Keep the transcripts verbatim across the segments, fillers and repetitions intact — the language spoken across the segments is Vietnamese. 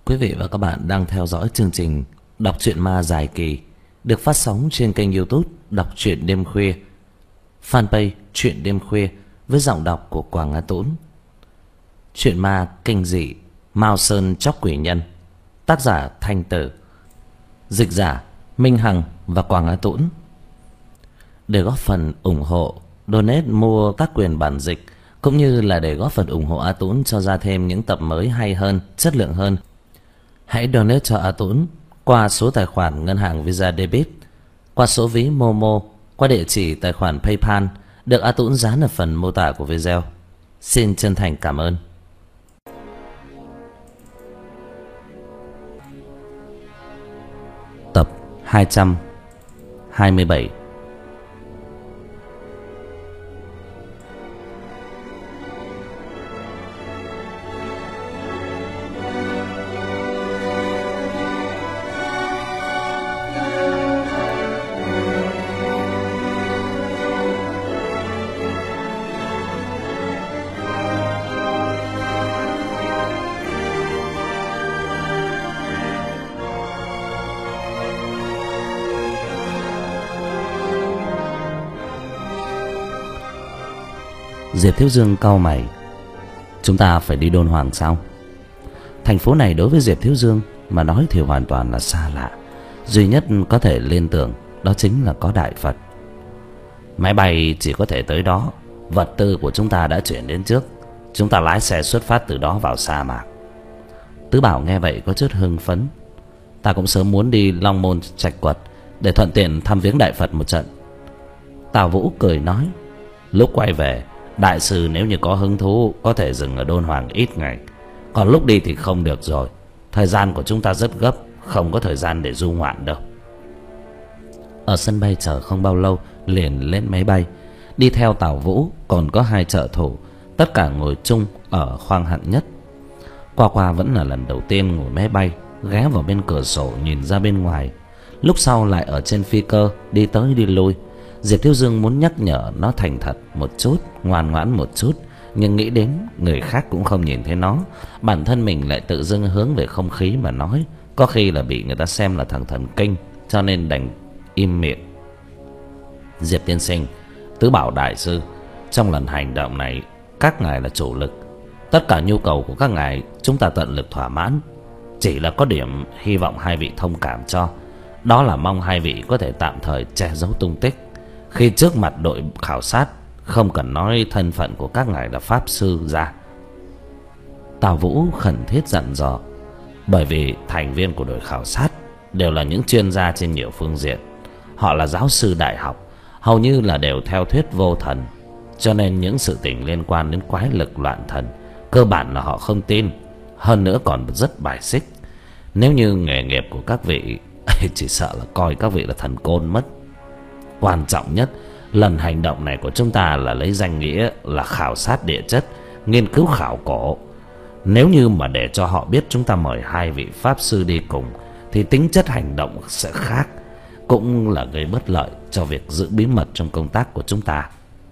Quý vị và các bạn đang theo dõi chương trình Đọc truyện ma dài kỳ được phát sóng trên kênh YouTube Đọc truyện đêm khuya, fanpage Truyện đêm khuya với giọng đọc của Quảng Á Tũng. Truyện ma kinh dị Mao Sơn Chóc Quỷ Nhân, tác giả Thanh Tử, dịch giả Minh Hằng và Quảng Á Tũng. Để góp phần ủng hộ, donate mua các quyền bản dịch cũng như là để góp phần ủng hộ A Tũng cho ra thêm những tập mới hay hơn, chất lượng hơn, hãy donate cho A Tũng qua số tài khoản ngân hàng Visa Debit, qua số ví Momo, qua địa chỉ tài khoản PayPal được A Tũng dán ở phần mô tả của video. Xin chân thành cảm ơn. Tập hai trăm hai mươi bảy. Diệp Thiếu Dương cau mày. Chúng ta phải đi Đôn Hoàng sao? Thành phố này đối với Diệp Thiếu Dương mà nói thì hoàn toàn là xa lạ. Duy nhất có thể liên tưởng đó chính là có Đại Phật. Máy bay chỉ có thể tới đó. Vật tư của chúng ta đã chuyển đến trước. Chúng ta lái xe xuất phát từ đó vào sa mạc. Tứ Bảo nghe vậy có chút hưng phấn. Ta cũng sớm muốn đi Long Môn Trạch Quật để thuận tiện thăm viếng Đại Phật một trận. Tào Vũ cười nói, lúc quay về đại sư nếu như có hứng thú có thể dừng ở Đôn Hoàng ít ngày, còn lúc đi thì không được rồi. Thời gian của chúng ta rất gấp, không có thời gian để du ngoạn đâu. Ở sân bay chờ không bao lâu liền lên máy bay. Đi theo Tào Vũ còn có hai trợ thủ, tất cả ngồi chung ở khoang hạng nhất. Qua Qua vẫn là lần đầu tiên ngồi máy bay, ghé vào bên cửa sổ nhìn ra bên ngoài. Lúc sau lại ở trên phi cơ đi tới đi lui. Diệp Thiếu Dương muốn nhắc nhở nó thành thật một chút, ngoan ngoãn một chút, nhưng nghĩ đến người khác cũng không nhìn thấy nó, bản thân mình lại tự dưng hướng về không khí mà nói, có khi là bị người ta xem là thằng thần kinh, cho nên đành im miệng. Diệp tiên sinh, Tứ Bảo đại sư, trong lần hành động này các ngài là chủ lực, tất cả nhu cầu của các ngài chúng ta tận lực thỏa mãn. Chỉ là có điểm hy vọng hai vị thông cảm cho, đó là mong hai vị có thể tạm thời che giấu tung tích. Khi trước mặt đội khảo sát không cần nói thân phận của các ngài là pháp sư ra. Tào Vũ khẩn thiết dặn dò, bởi vì thành viên của đội khảo sát đều là những chuyên gia trên nhiều phương diện. Họ là giáo sư đại học, hầu như là đều theo thuyết vô thần, cho nên những sự tình liên quan đến quái lực loạn thần cơ bản là họ không tin, hơn nữa còn rất bài xích. Nếu như nghề nghiệp của các vị chỉ sợ là coi các vị là thần côn mất. Quan trọng nhất, lần hành động này của chúng ta là lấy danh nghĩa là khảo sát địa chất, nghiên cứu khảo cổ. Nếu như mà để cho họ biết chúng ta mời hai vị pháp sư đi cùng thì tính chất hành động sẽ khác, cũng là gây bất lợi cho việc giữ bí mật trong công tác của chúng ta.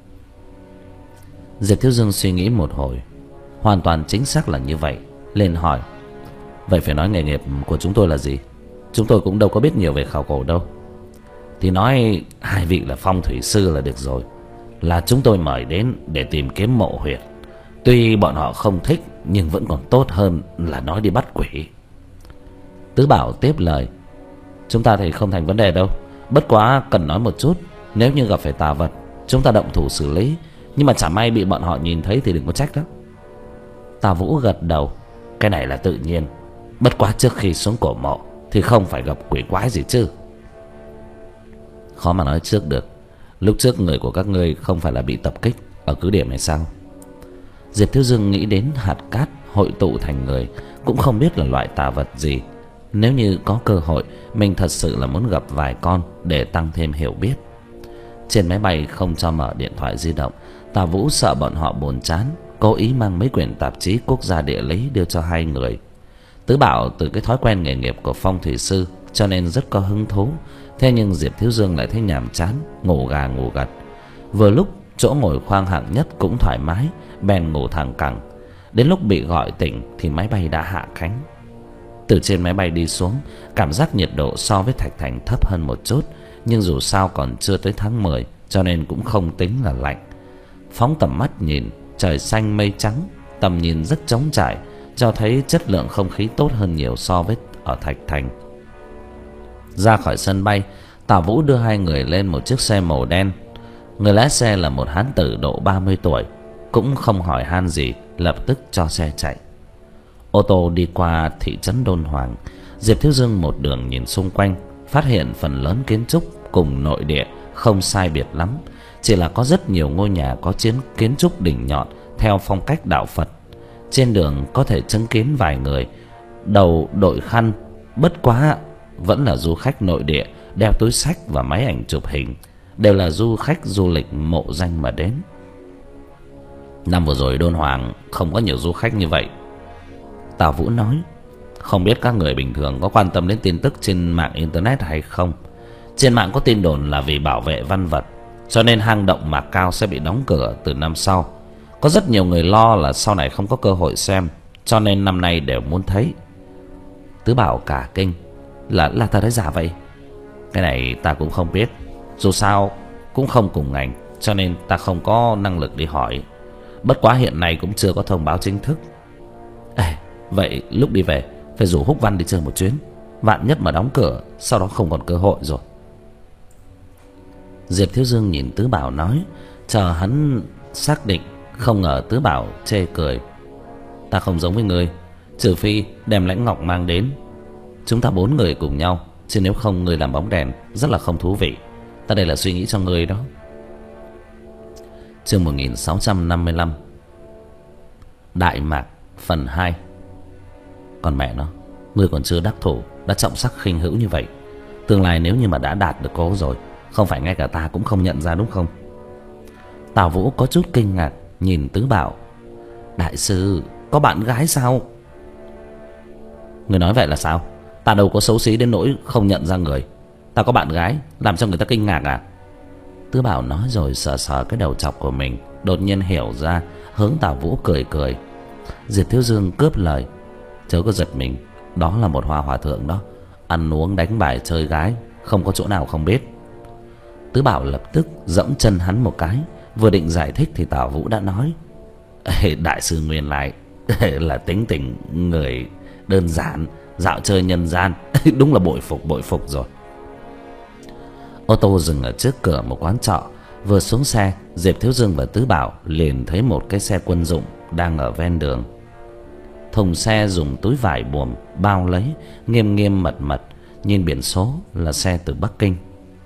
Diệp Thiếu Dương suy nghĩ một hồi, hoàn toàn chính xác là như vậy, liền hỏi, vậy phải nói nghề nghiệp của chúng tôi là gì? Chúng tôi cũng đâu có biết nhiều về khảo cổ đâu. Thì nói hai vị là phong thủy sư là được rồi, là chúng tôi mời đến để tìm kiếm mộ huyệt. Tuy bọn họ không thích nhưng vẫn còn tốt hơn là nói đi bắt quỷ. Tứ Bảo tiếp lời, chúng ta thì không thành vấn đề đâu, bất quá cần nói một chút, nếu như gặp phải tà vật chúng ta động thủ xử lý, nhưng mà chả may bị bọn họ nhìn thấy thì đừng có trách đó. Tào Vũ gật đầu, cái này là tự nhiên, bất quá trước khi xuống cổ mộ thì không phải gặp quỷ quái gì chứ. Khó mà nói trước được, lúc trước người của các ngươi không phải là bị tập kích ở cứ điểm này sao? Diệp Thiếu Dương nghĩ đến hạt cát hội tụ thành người, cũng không biết là loại tà vật gì. Nếu như có cơ hội, mình thật sự là muốn gặp vài con để tăng thêm hiểu biết. Trên máy bay không cho mở điện thoại di động, Tào Vũ sợ bọn họ buồn chán, cố ý mang mấy quyển tạp chí quốc gia địa lý đưa cho hai người. Tứ Bảo từ cái thói quen nghề nghiệp của phong thủy sư cho nên rất có hứng thú. Thế nhưng Diệp Thiếu Dương lại thấy nhàm chán, ngủ gà ngủ gật. Vừa lúc chỗ ngồi khoang hạng nhất cũng thoải mái, bèn ngủ thẳng cẳng. Đến lúc bị gọi tỉnh thì máy bay đã hạ cánh. Từ trên máy bay đi xuống, cảm giác nhiệt độ so với Thạch Thành thấp hơn một chút, nhưng dù sao còn chưa tới tháng mười, cho nên cũng không tính là lạnh. Phóng tầm mắt nhìn, trời xanh mây trắng, tầm nhìn rất trống trải, cho thấy chất lượng không khí tốt hơn nhiều so với ở Thạch Thành. Ra khỏi sân bay, Tào Vũ đưa hai người lên một chiếc xe màu đen. Người lái xe là một hán tử độ ba mươi tuổi, cũng không hỏi han gì, lập tức cho xe chạy. Ô tô đi qua thị trấn Đôn Hoàng. Diệp Thiếu Dương một đường nhìn xung quanh, phát hiện phần lớn kiến trúc cùng nội địa không sai biệt lắm, chỉ là có rất nhiều ngôi nhà có chiến kiến trúc đỉnh nhọn theo phong cách đạo Phật. Trên đường có thể chứng kiến vài người đầu đội khăn, bất quá vẫn là du khách nội địa, đeo túi xách và máy ảnh chụp hình, đều là du khách du lịch mộ danh mà đến. Năm vừa rồi Đôn Hoàng không có nhiều du khách như vậy, Tào Vũ nói. Không biết các người bình thường có quan tâm đến tin tức trên mạng internet hay không. Trên mạng có tin đồn là vì bảo vệ văn vật, cho nên hang động Mạc Cao sẽ bị đóng cửa từ năm sau. Có rất nhiều người lo là sau này không có cơ hội xem, cho nên năm nay đều muốn thấy. Tứ Bảo cả kinh. Là là ta nói giả vậy? Cái này ta cũng không biết, dù sao cũng không cùng ngành, cho nên ta không có năng lực đi hỏi. Bất quá hiện nay cũng chưa có thông báo chính thức. Ê, vậy lúc đi về phải rủ Húc Văn đi chơi một chuyến, vạn nhất mà đóng cửa, sau đó không còn cơ hội rồi. Diệp Thiếu Dương nhìn Tứ Bảo nói, chờ hắn xác định. Không ngờ Tứ Bảo chê cười. Ta không giống với ngươi, trừ phi đem Lãnh Ngọc mang đến. Chúng ta bốn người cùng nhau, chứ nếu không ngươi làm bóng đèn rất là không thú vị. Ta đây là suy nghĩ cho ngươi đó. Chương một nghìn sáu trăm năm mươi lăm, Đại Mạc phần hai. Còn mẹ nó, ngươi còn chưa đắc thủ đã trọng sắc khinh hữu như vậy. Tương lai nếu như mà đã đạt được cố rồi, không phải ngay cả ta cũng không nhận ra đúng không? Tào Vũ có chút kinh ngạc nhìn Tứ Bảo. Đại sư có bạn gái sao? Người nói vậy là sao? Ta đâu có xấu xí đến nỗi không nhận ra người. Ta có bạn gái làm cho người ta kinh ngạc à? Tứ Bảo nói rồi sờ sờ cái đầu chọc của mình, đột nhiên hiểu ra, hướng Tào Vũ cười cười. Diệp Thiếu Dương cướp lời. Chớ có giật mình, đó là một hoa hòa thượng đó, ăn uống đánh bài chơi gái, không có chỗ nào không biết. Tứ Bảo lập tức giẫm chân hắn một cái, vừa định giải thích thì Tào Vũ đã nói. Đại sư nguyên lại là tính tình người đơn giản, dạo chơi nhân gian. Đúng là bội phục bội phục rồi. Ô tô dừng ở trước cửa một quán trọ. Vừa xuống xe, Diệp Thiếu Dương và Tứ Bảo liền thấy một cái xe quân dụng đang ở ven đường. Thùng xe dùng túi vải buồm bao lấy, nghiêm nghiêm mật mật. Nhìn biển số là xe từ Bắc Kinh.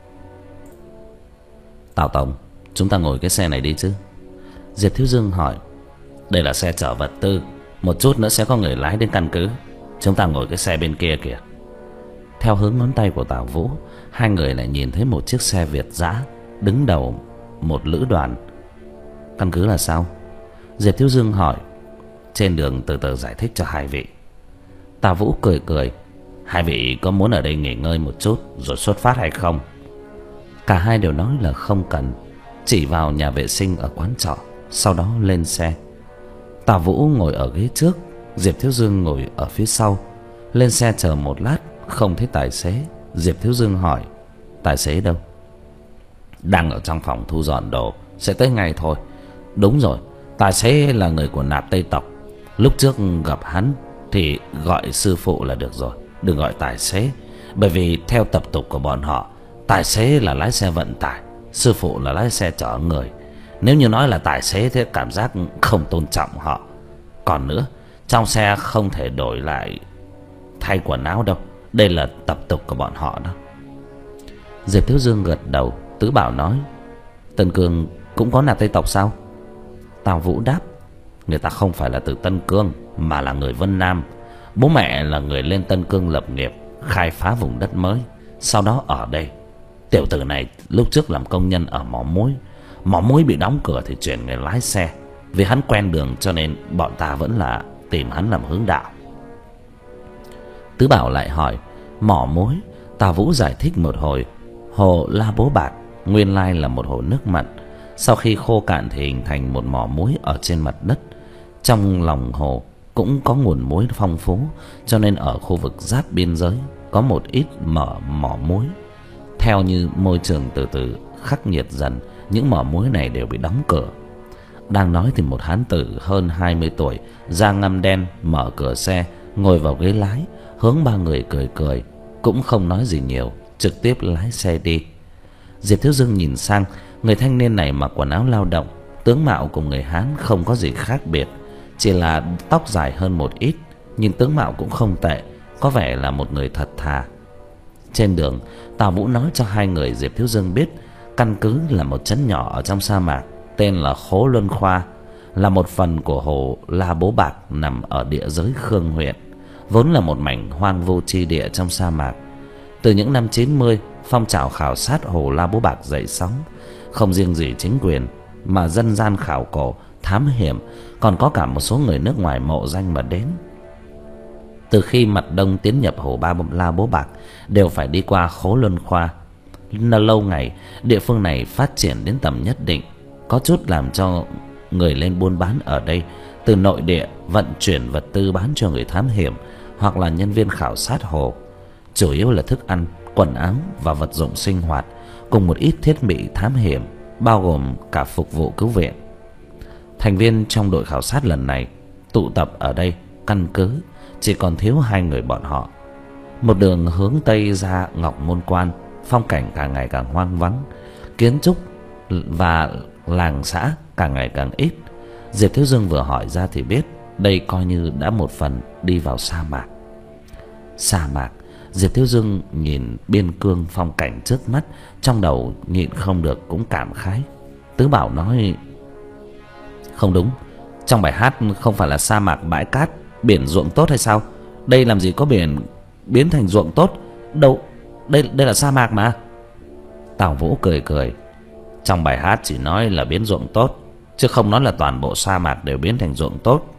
Tào tổng, chúng ta ngồi cái xe này đi chứ? Diệp Thiếu Dương hỏi. Đây là xe chở vật tư, một chút nữa sẽ có người lái đến căn cứ. Chúng ta ngồi cái xe bên kia kìa. Theo hướng ngón tay của Tào Vũ, hai người lại nhìn thấy một chiếc xe Việt dã đứng đầu một lữ đoàn. Căn cứ là sao? Diệp Thiếu Dương hỏi. Trên đường từ từ giải thích cho hai vị. Tào Vũ cười cười. Hai vị có muốn ở đây nghỉ ngơi một chút rồi xuất phát hay không? Cả hai đều nói là không cần, chỉ vào nhà vệ sinh ở quán trọ, sau đó lên xe. Tào Vũ ngồi ở ghế trước, Diệp Thiếu Dương ngồi ở phía sau. Lên xe chờ một lát, không thấy tài xế. Diệp Thiếu Dương hỏi. Tài xế đâu? Đang ở trong phòng thu dọn đồ, sẽ tới ngay thôi. Đúng rồi, tài xế là người của Nạp Tây tộc. Lúc trước gặp hắn thì gọi sư phụ là được rồi, đừng gọi tài xế. Bởi vì theo tập tục của bọn họ, tài xế là lái xe vận tải, sư phụ là lái xe chở người. Nếu như nói là tài xế thế cảm giác không tôn trọng họ. Còn nữa, trong xe không thể đổi lại thay quần áo đâu, đây là tập tục của bọn họ đó. Diệp Thiếu Dương gật đầu. Tứ Bảo nói. Tân Cương cũng có Nạp Tây tộc sao? Tào Vũ đáp. Người ta không phải là từ Tân Cương, mà là người Vân Nam. Bố mẹ là người lên Tân Cương lập nghiệp, khai phá vùng đất mới, sau đó ở đây. Tiểu tử này lúc trước làm công nhân ở mỏ muối. Mỏ muối bị đóng cửa thì chuyển người lái xe. Vì hắn quen đường cho nên bọn ta vẫn là tìm hắn làm hướng đạo. Tứ Bảo lại hỏi. Mỏ muối? Tào Vũ giải thích một hồi. Hồ La Bố Bạt nguyên lai là một hồ nước mặn. Sau khi khô cạn thì hình thành một mỏ muối ở trên mặt đất. Trong lòng hồ cũng có nguồn muối phong phú, cho nên ở khu vực giáp biên giới có một ít mở mỏ muối. Theo như môi trường từ từ khắc nghiệt dần, những mỏ muối này đều bị đóng cửa. Đang nói thì một hán tử hơn hai mươi tuổi, da ngăm đen, mở cửa xe, ngồi vào ghế lái, hướng ba người cười cười, cũng không nói gì nhiều, trực tiếp lái xe đi. Diệp Thiếu Dương nhìn sang, người thanh niên này mặc quần áo lao động, tướng mạo cùng người Hán không có gì khác biệt, chỉ là tóc dài hơn một ít, nhưng tướng mạo cũng không tệ, có vẻ là một người thật thà. Trên đường, Tào Vũ nói cho hai người Diệp Thiếu Dương biết căn cứ là một trấn nhỏ ở trong sa mạc, tên là Khố Luân Khoa, là một phần của hồ La Bố Bạc nằm ở địa giới Khương huyện, vốn là một mảnh hoang vu chi địa trong sa mạc. Từ những năm chín mươi, phong trào khảo sát hồ La Bố Bạc dậy sóng, không riêng gì chính quyền mà dân gian khảo cổ, thám hiểm, còn có cả một số người nước ngoài mộ danh mà đến. Từ khi mặt đông tiến nhập hồ Ba La Bố Bạc đều phải đi qua Khố Luân Khoa. Lâu ngày, địa phương này phát triển đến tầm nhất định, có chút làm cho người lên buôn bán ở đây từ nội địa vận chuyển vật tư bán cho người thám hiểm hoặc là nhân viên khảo sát hồ, chủ yếu là thức ăn, quần áo và vật dụng sinh hoạt, cùng một ít thiết bị thám hiểm, bao gồm cả phục vụ cứu viện. Thành viên trong đội khảo sát lần này tụ tập ở đây căn cứ chỉ còn thiếu hai người bọn họ. Một đường hướng tây ra Ngọc Môn Quan, phong cảnh càng ngày càng hoang vắng, kiến trúc và làng xã càng ngày càng ít. Diệp Thiếu Dương vừa hỏi ra thì biết đây coi như đã một phần đi vào sa mạc. Sa mạc, Diệp Thiếu Dương nhìn biên cương phong cảnh trước mắt, trong đầu nhịn không được cũng cảm khái. Tứ Bảo nói: không đúng, trong bài hát không phải là sa mạc bãi cát, biển ruộng tốt hay sao? Đây làm gì có biển biến thành ruộng tốt đâu, đây đây là sa mạc mà. Tào Vũ cười cười: trong bài hát chỉ nói là biến ruộng tốt, chứ không nói là toàn bộ sa mạc đều biến thành ruộng tốt.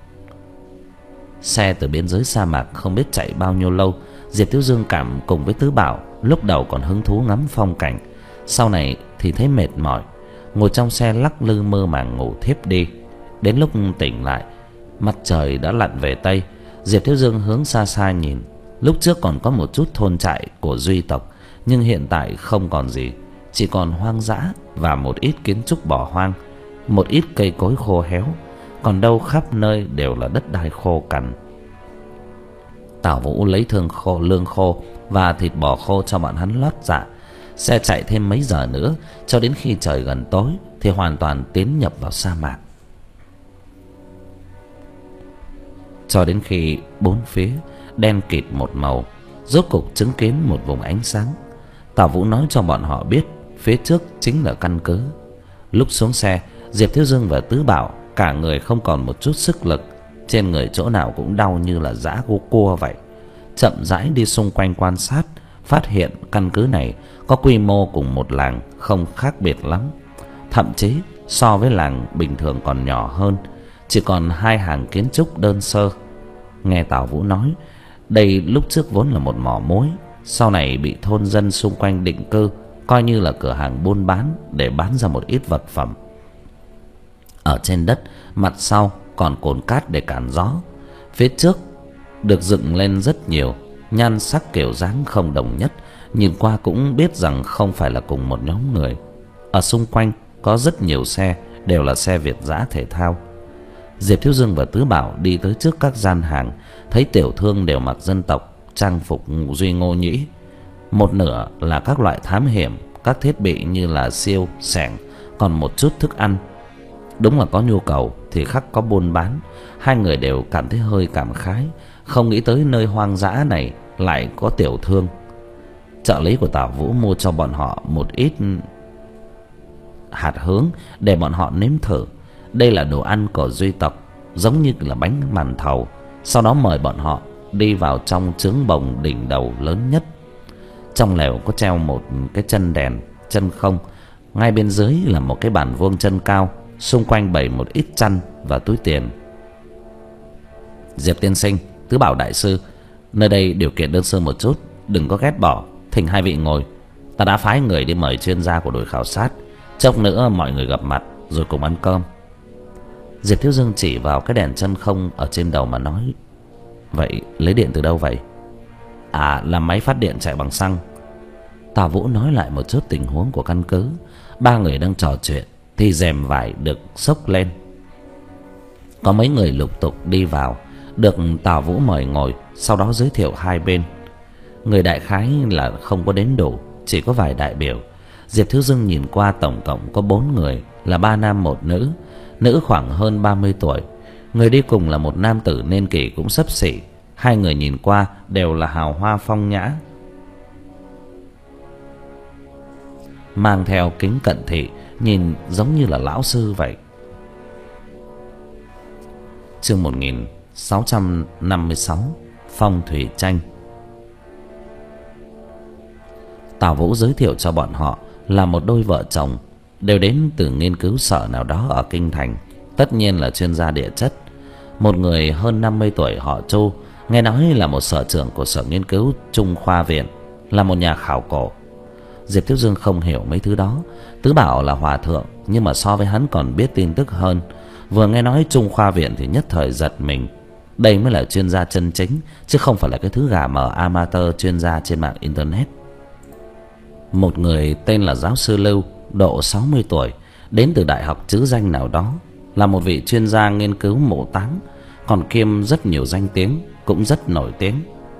Xe từ biên giới sa mạc không biết chạy bao nhiêu lâu. Diệp Thiếu Dương cảm cùng với Tứ Bảo lúc đầu còn hứng thú ngắm phong cảnh, sau này thì thấy mệt mỏi, ngồi trong xe lắc lư mơ màng ngủ thiếp đi. Đến lúc tỉnh lại, mặt trời đã lặn về tây. Diệp Thiếu Dương hướng xa xa nhìn, lúc trước còn có một chút thôn trại của Duy tộc, nhưng hiện tại không còn gì, chỉ còn hoang dã và một ít kiến trúc bỏ hoang, một ít cây cối khô héo, còn đâu khắp nơi đều là đất đai khô cằn. Tào Vũ lấy thương khô, lương khô và thịt bò khô cho bọn hắn lót dạ. Xe chạy thêm mấy giờ nữa, cho đến khi trời gần tối thì hoàn toàn tiến nhập vào sa mạc. Cho đến khi bốn phía đen kịt một màu, rốt cục chứng kiến một vùng ánh sáng. Tào Vũ nói cho bọn họ biết phía trước chính là căn cứ. Lúc xuống xe, Diệp Thiếu Dương và Tứ Bảo cả người không còn một chút sức lực, trên người chỗ nào cũng đau như là giã gỗ cua vậy. Chậm rãi đi xung quanh quan sát, phát hiện căn cứ này có quy mô cùng một làng không khác biệt lắm, thậm chí so với làng bình thường còn nhỏ hơn, chỉ còn hai hàng kiến trúc đơn sơ. Nghe Tào Vũ nói, đây lúc trước vốn là một mỏ muối, sau này bị thôn dân xung quanh định cư, coi như là cửa hàng buôn bán để bán ra một ít vật phẩm. Ở trên đất mặt sau còn cồn cát để cản gió, phía trước được dựng lên rất nhiều, nhan sắc kiểu dáng không đồng nhất, nhìn qua cũng biết rằng không phải là cùng một nhóm người. Ở xung quanh có rất nhiều xe, đều là xe Việt dã thể thao. Diệp Thiếu Dương và Tứ Bảo đi tới trước các gian hàng, thấy tiểu thương đều mặc dân tộc, trang phục Duy Ngô Nhĩ. Một nửa là các loại thám hiểm, các thiết bị như là siêu, xẻng, còn một chút thức ăn. Đúng là có nhu cầu thì khắc có buôn bán. Hai người đều cảm thấy hơi cảm khái, không nghĩ tới nơi hoang dã này lại có tiểu thương. Trợ lý của Tào Vũ mua cho bọn họ một ít hạt hướng để bọn họ nếm thử. Đây là đồ ăn của Duy tộc, giống như là bánh màn thầu. Sau đó mời bọn họ đi vào trong trướng bồng đỉnh đầu lớn nhất. Trong lều có treo một cái chân đèn chân không, ngay bên dưới là một cái bàn vuông chân cao, xung quanh bày một ít chăn và túi tiền. Diệp tiên sinh, Tứ Bảo đại sư, nơi đây điều kiện đơn sơ một chút, đừng có ghét bỏ, thỉnh hai vị ngồi. Ta đã phái người đi mời chuyên gia của đội khảo sát, chốc nữa mọi người gặp mặt rồi cùng ăn cơm. Diệp Thiếu Dương chỉ vào cái đèn chân không ở trên đầu mà nói: "Vậy lấy điện từ đâu vậy?" "À, là máy phát điện chạy bằng xăng." Tào Vũ nói lại một chút tình huống của căn cứ. Ba người đang trò chuyện thì rèm vải được xốc lên. Có mấy người lục tục đi vào, được Tào Vũ mời ngồi, sau đó giới thiệu hai bên. Người đại khái là không có đến đủ, chỉ có vài đại biểu. Diệp Thiếu Dương nhìn qua tổng cộng có bốn người, là ba nam một nữ. Nữ khoảng hơn ba mươi tuổi. Người đi cùng là một nam tử niên kỷ cũng xấp xỉ. Hai người nhìn qua đều là hào hoa phong nhã, mang theo kính cận thị, nhìn giống như là lão sư vậy. Chương một nghìn sáu trăm năm mươi sáu, Phong thủy tranh. Tào Vũ giới thiệu cho bọn họ là một đôi vợ chồng, đều đến từ nghiên cứu sở nào đó ở kinh thành, tất nhiên là chuyên gia địa chất. Một người hơn năm mươi tuổi họ Chu, nghe nói là một sở trưởng của sở nghiên cứu Trung Khoa Viện, là một nhà khảo cổ. Diệp Thiếu Dương không hiểu mấy thứ đó. Tứ Bảo là hòa thượng, nhưng mà so với hắn còn biết tin tức hơn. Vừa nghe nói Trung Khoa Viện thì nhất thời giật mình. Đây mới là chuyên gia chân chính, chứ không phải là cái thứ gà mờ amateur chuyên gia trên mạng internet. Một người tên là giáo sư Lưu, độ sáu mươi tuổi, đến từ đại học trứ danh nào đó, là một vị chuyên gia nghiên cứu mộ táng, còn kiêm rất nhiều danh tiếng, cũng rất nổi tiếng.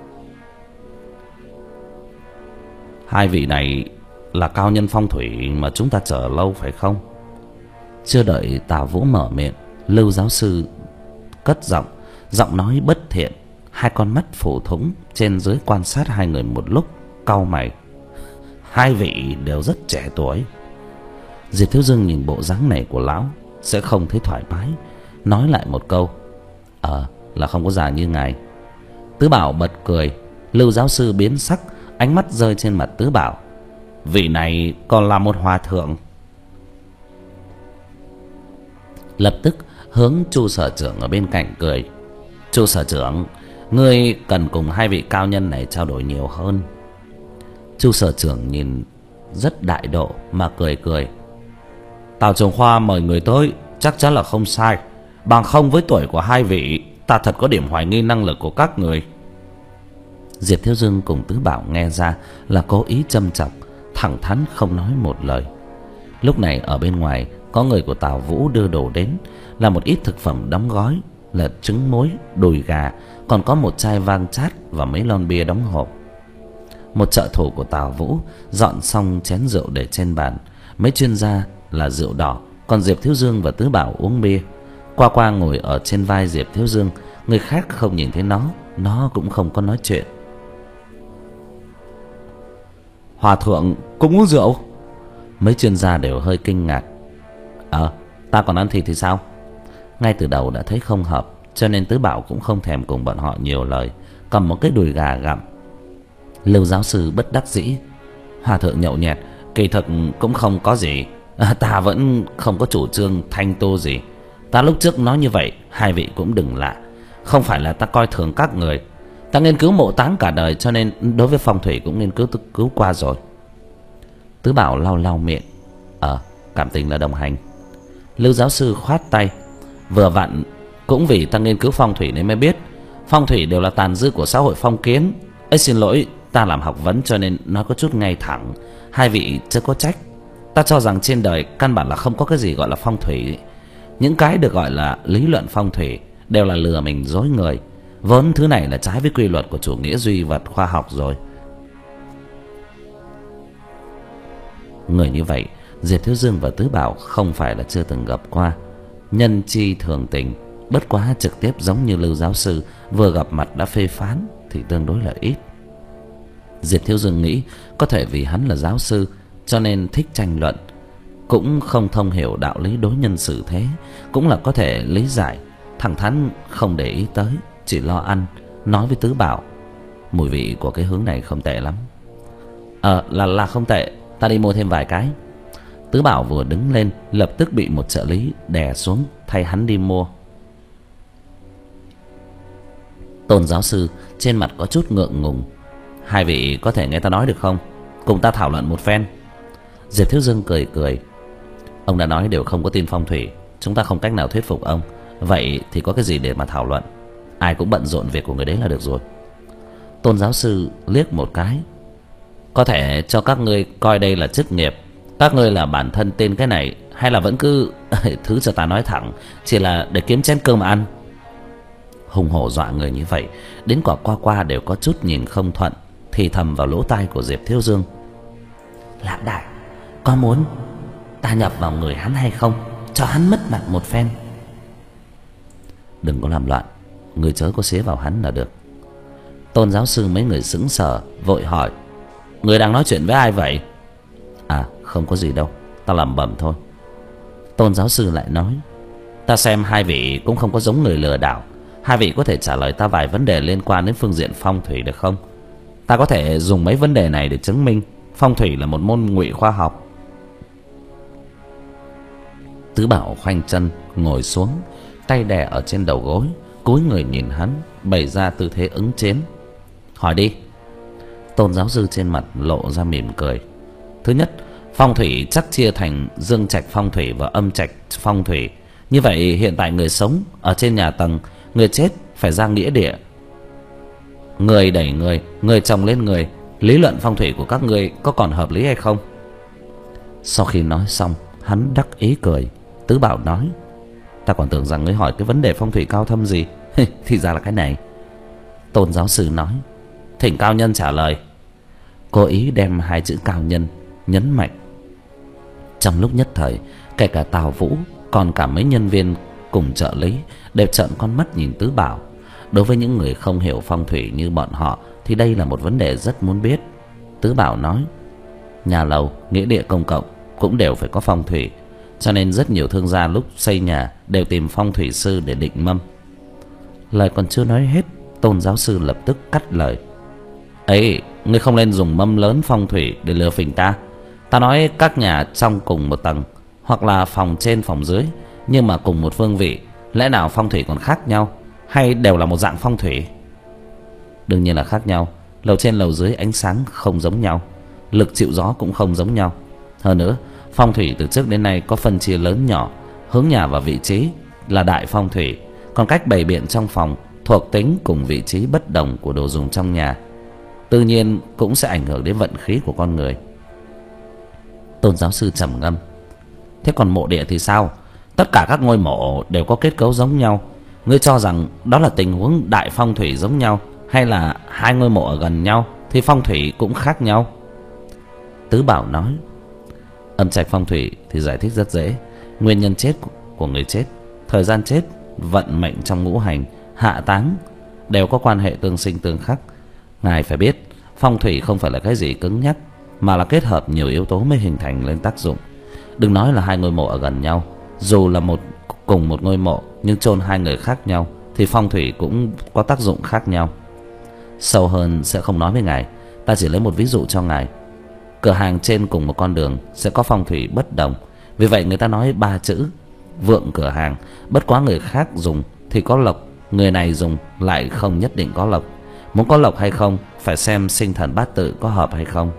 Hai vị này là cao nhân phong thủy mà chúng ta chờ lâu phải không? Chưa đợi Tào Vũ mở miệng, Lưu giáo sư cất giọng, giọng nói bất thiện, hai con mắt phủ thủng trên dưới quan sát hai người một lúc, cau mày. Hai vị đều rất trẻ tuổi. Diệp Thiếu Dương nhìn bộ dáng này của lão sẽ không thấy thoải mái, nói lại một câu: Ờ, là không có già như ngài. Tứ Bảo bật cười. Lưu giáo sư biến sắc, ánh mắt rơi trên mặt Tứ Bảo. Vị này còn là một hòa thượng. Lập tức hướng Chu sở trưởng ở bên cạnh cười: Chu sở trưởng, ngươi cần cùng hai vị cao nhân này trao đổi nhiều hơn. Chu sở trưởng nhìn rất đại độ mà cười cười: Tào Trường Khoa mời người tới chắc chắn là không sai, bằng không với tuổi của hai vị, ta thật có điểm hoài nghi năng lực của các người. Diệp Thiếu Dương cùng Tứ Bảo nghe ra là cố ý châm chọc, thẳng thắn không nói một lời. Lúc này ở bên ngoài có người của Tào Vũ đưa đồ đến, là một ít thực phẩm đóng gói, là trứng muối, đùi gà, còn có một chai vang chát và mấy lon bia đóng hộp. Một trợ thủ của Tào Vũ dọn xong chén rượu để trên bàn. Mấy chuyên gia là rượu đỏ, còn Diệp Thiếu Dương và Tứ Bảo uống bia. Qua Qua ngồi ở trên vai Diệp Thiếu Dương, người khác không nhìn thấy nó, nó cũng không có nói chuyện. Hòa thượng cũng uống rượu? Mấy chuyên gia đều hơi kinh ngạc. Ờ, ta còn ăn thịt thì sao? Ngay từ đầu đã thấy không hợp, cho nên Tứ Bảo cũng không thèm cùng bọn họ nhiều lời, cầm một cái đùi gà gặm. Lưu giáo sư bất đắc dĩ: Hòa thượng nhậu nhẹt, kỳ thực cũng không có gì. à, Ta vẫn không có chủ trương thanh tu gì. Ta lúc trước nói như vậy, hai vị cũng đừng lạ. Không phải là ta coi thường các người. Ta nghiên cứu mộ táng cả đời, cho nên đối với phong thủy cũng nghiên cứu cứu qua rồi. Tứ Bảo lau lau miệng: Ờ, cảm tình là đồng hành. Lưu giáo sư khoát tay: Vừa vặn cũng vì ta nghiên cứu phong thủy nên mới biết phong thủy đều là tàn dư của xã hội phong kiến. Ấy, xin lỗi, ta làm học vấn cho nên nói có chút ngay thẳng, hai vị chưa có trách. Ta cho rằng trên đời căn bản là không có cái gì gọi là phong thủy. Những cái được gọi là lý luận phong thủy đều là lừa mình dối người, vốn thứ này là trái với quy luật của chủ nghĩa duy vật khoa học rồi. Người như vậy Diệp Thiếu Dương và Tứ Bảo không phải là chưa từng gặp qua. Nhân chi thường tình, bất quá trực tiếp giống như Lưu giáo sư vừa gặp mặt đã phê phán thì tương đối là ít. Diệp Thiếu Dương nghĩ có thể vì hắn là giáo sư cho nên thích tranh luận, cũng không thông hiểu đạo lý đối nhân xử thế, cũng là có thể lý giải. Thẳng thắn không để ý tới, chỉ lo ăn, nói với Tứ Bảo: Mùi vị của cái hướng này không tệ lắm. Ờ, là là không tệ, ta đi mua thêm vài cái. Tứ Bảo vừa đứng lên lập tức bị một trợ lý đè xuống thay hắn đi mua. Tôn giáo sư trên mặt có chút ngượng ngùng: Hai vị có thể nghe ta nói được không? Cùng ta thảo luận một phen. Diệp Thiếu Dương cười cười: Ông đã nói đều không có tin phong thủy, chúng ta không cách nào thuyết phục ông. Vậy thì có cái gì để mà thảo luận, ai cũng bận rộn việc của người đấy là được rồi. Tôn giáo sư liếc một cái. Có thể cho các ngươi coi đây là chức nghiệp. Các ngươi là bản thân tên cái này, hay là vẫn cứ thứ cho ta nói thẳng, chỉ là để kiếm chén cơm ăn? Hùng hổ dọa người như vậy, đến quả qua qua đều có chút nhìn không thuận, thì thầm vào lỗ tai của Diệp Thiếu Dương. Lão đại, có muốn ta nhập vào người hắn hay không, cho hắn mất mặt một phen? Đừng có làm loạn, người chớ có xía vào hắn là được. Tôn giáo sư mấy người sững sờ, vội hỏi: người đang nói chuyện với ai vậy? À, không có gì đâu, ta lẩm bẩm thôi. Tôn giáo sư lại nói: ta xem hai vị cũng không có giống người lừa đảo. Hai vị có thể trả lời ta vài vấn đề liên quan đến phương diện phong thủy được không? Ta có thể dùng mấy vấn đề này để chứng minh phong thủy là một môn ngụy khoa học. Tứ Bảo khoanh chân ngồi xuống, tay đè ở trên đầu gối, cúi người nhìn hắn, bày ra tư thế ứng chiến. Hỏi đi. Tôn giáo sư trên mặt lộ ra mỉm cười. Thứ nhất, phong thủy chắc chia thành dương trạch phong thủy và âm trạch phong thủy. Như vậy hiện tại người sống ở trên nhà tầng, người chết phải ra nghĩa địa. Người đẩy người, người chồng lên người. Lý luận phong thủy của các ngươi có còn hợp lý hay không? Sau khi nói xong, hắn đắc ý cười. Tứ Bảo nói: ta còn tưởng rằng ngươi hỏi cái vấn đề phong thủy cao thâm gì. Thì ra là cái này. Tôn giáo sư nói: thỉnh cao nhân trả lời. Cố ý đem hai chữ cao nhân nhấn mạnh. Trong lúc nhất thời, kể cả Tào Vũ, còn cả mấy nhân viên cùng trợ lý đều trợn con mắt nhìn Tứ Bảo. Đối với những người không hiểu phong thủy như bọn họ thì đây là một vấn đề rất muốn biết. Tứ Bảo nói: nhà lầu, nghĩa địa công cộng cũng đều phải có phong thủy, cho nên rất nhiều thương gia lúc xây nhà đều tìm phong thủy sư để định mâm. Lời còn chưa nói hết, Tôn giáo sư lập tức cắt lời: ấy, ngươi không nên dùng mâm lớn phong thủy để lừa phỉnh ta. Ta nói các nhà trong cùng một tầng, hoặc là phòng trên phòng dưới, nhưng mà cùng một phương vị, lẽ nào phong thủy còn khác nhau, hay đều là một dạng phong thủy? Đương nhiên là khác nhau. Lầu trên lầu dưới ánh sáng không giống nhau, lực chịu gió cũng không giống nhau. Hơn nữa, phong thủy từ trước đến nay có phân chia lớn nhỏ. Hướng nhà và vị trí là đại phong thủy, còn cách bày biện trong phòng thuộc tính cùng vị trí bất đồng của đồ dùng trong nhà, tự nhiên cũng sẽ ảnh hưởng đến vận khí của con người. Tôn giáo sư trầm ngâm: thế còn mộ địa thì sao? Tất cả các ngôi mộ đều có kết cấu giống nhau. Ngươi cho rằng đó là tình huống đại phong thủy giống nhau, hay là hai ngôi mộ ở gần nhau thì phong thủy cũng khác nhau? Tứ Bảo nói: âm trạch phong thủy thì giải thích rất dễ. Nguyên nhân chết của người chết, thời gian chết, vận mệnh trong ngũ hành, hạ táng đều có quan hệ tương sinh tương khắc. Ngài phải biết, phong thủy không phải là cái gì cứng nhắc, mà là kết hợp nhiều yếu tố mới hình thành lên tác dụng. Đừng nói là hai ngôi mộ ở gần nhau, dù là một cùng một ngôi mộ nhưng chôn hai người khác nhau thì phong thủy cũng có tác dụng khác nhau. Sâu hơn sẽ không nói với ngài, ta chỉ lấy một ví dụ cho ngài. Cửa hàng trên cùng một con đường sẽ có phong thủy bất đồng, vì vậy người ta nói ba chữ vượng cửa hàng. Bất quá người khác dùng thì có lộc, người này dùng lại không nhất định có lộc. Muốn có lộc hay không phải xem sinh thần bát tự có hợp hay không.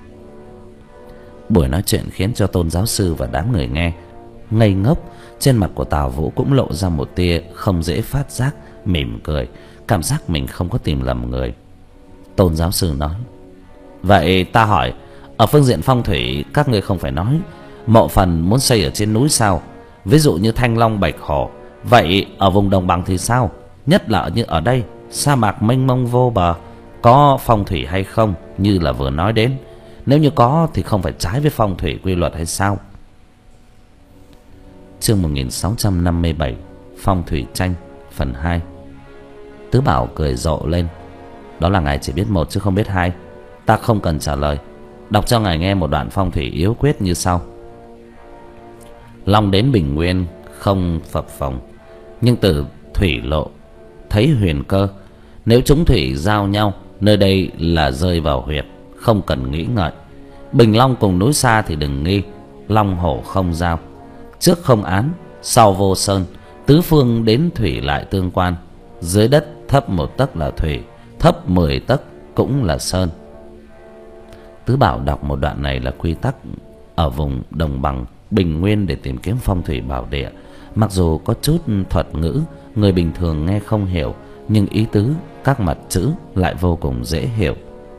Buổi nói chuyện khiến cho Tôn giáo sư và đám người nghe ngây ngốc. Trên mặt của Tào Vũ cũng lộ ra một tia không dễ phát giác, mỉm cười, cảm giác mình không có tìm lầm người. Tôn giáo sư nói: vậy ta hỏi, ở phương diện phong thủy các ngươi không phải nói mộ phần muốn xây ở trên núi sao? Ví dụ như Thanh Long, Bạch Hổ. Vậy ở vùng đồng bằng thì sao? Nhất là như ở đây, sa mạc mênh mông vô bờ, có phong thủy hay không như là vừa nói đến? Nếu như có thì không phải trái với phong thủy quy luật hay sao? Chương một nghìn sáu trăm năm mươi bảy, Phong thủy tranh, phần hai. Tứ Bảo cười rộ lên: đó là ngài chỉ biết một chứ không biết hai. Ta không cần trả lời, đọc cho ngài nghe một đoạn phong thủy yếu quyết như sau: Long đến Bình Nguyên không phập phồng, nhưng từ thủy lộ thấy huyền cơ. Nếu chúng thủy giao nhau, nơi đây là rơi vào huyệt, không cần nghĩ ngợi. Bình Long cùng núi xa thì đừng nghi, Long hổ không giao. Trước không án, sau vô sơn, tứ phương đến thủy lại tương quan. Dưới đất thấp một tấc là thủy, thấp mười tấc cũng là sơn. Tứ Bảo đọc một đoạn này là quy tắc ở vùng đồng bằng Bình Nguyên để tìm kiếm phong thủy bảo địa, Mặc dù có chút thuật ngữ người bình thường nghe không hiểu, nhưng ý tứ các mặt chữ lại vô cùng dễ hiểu.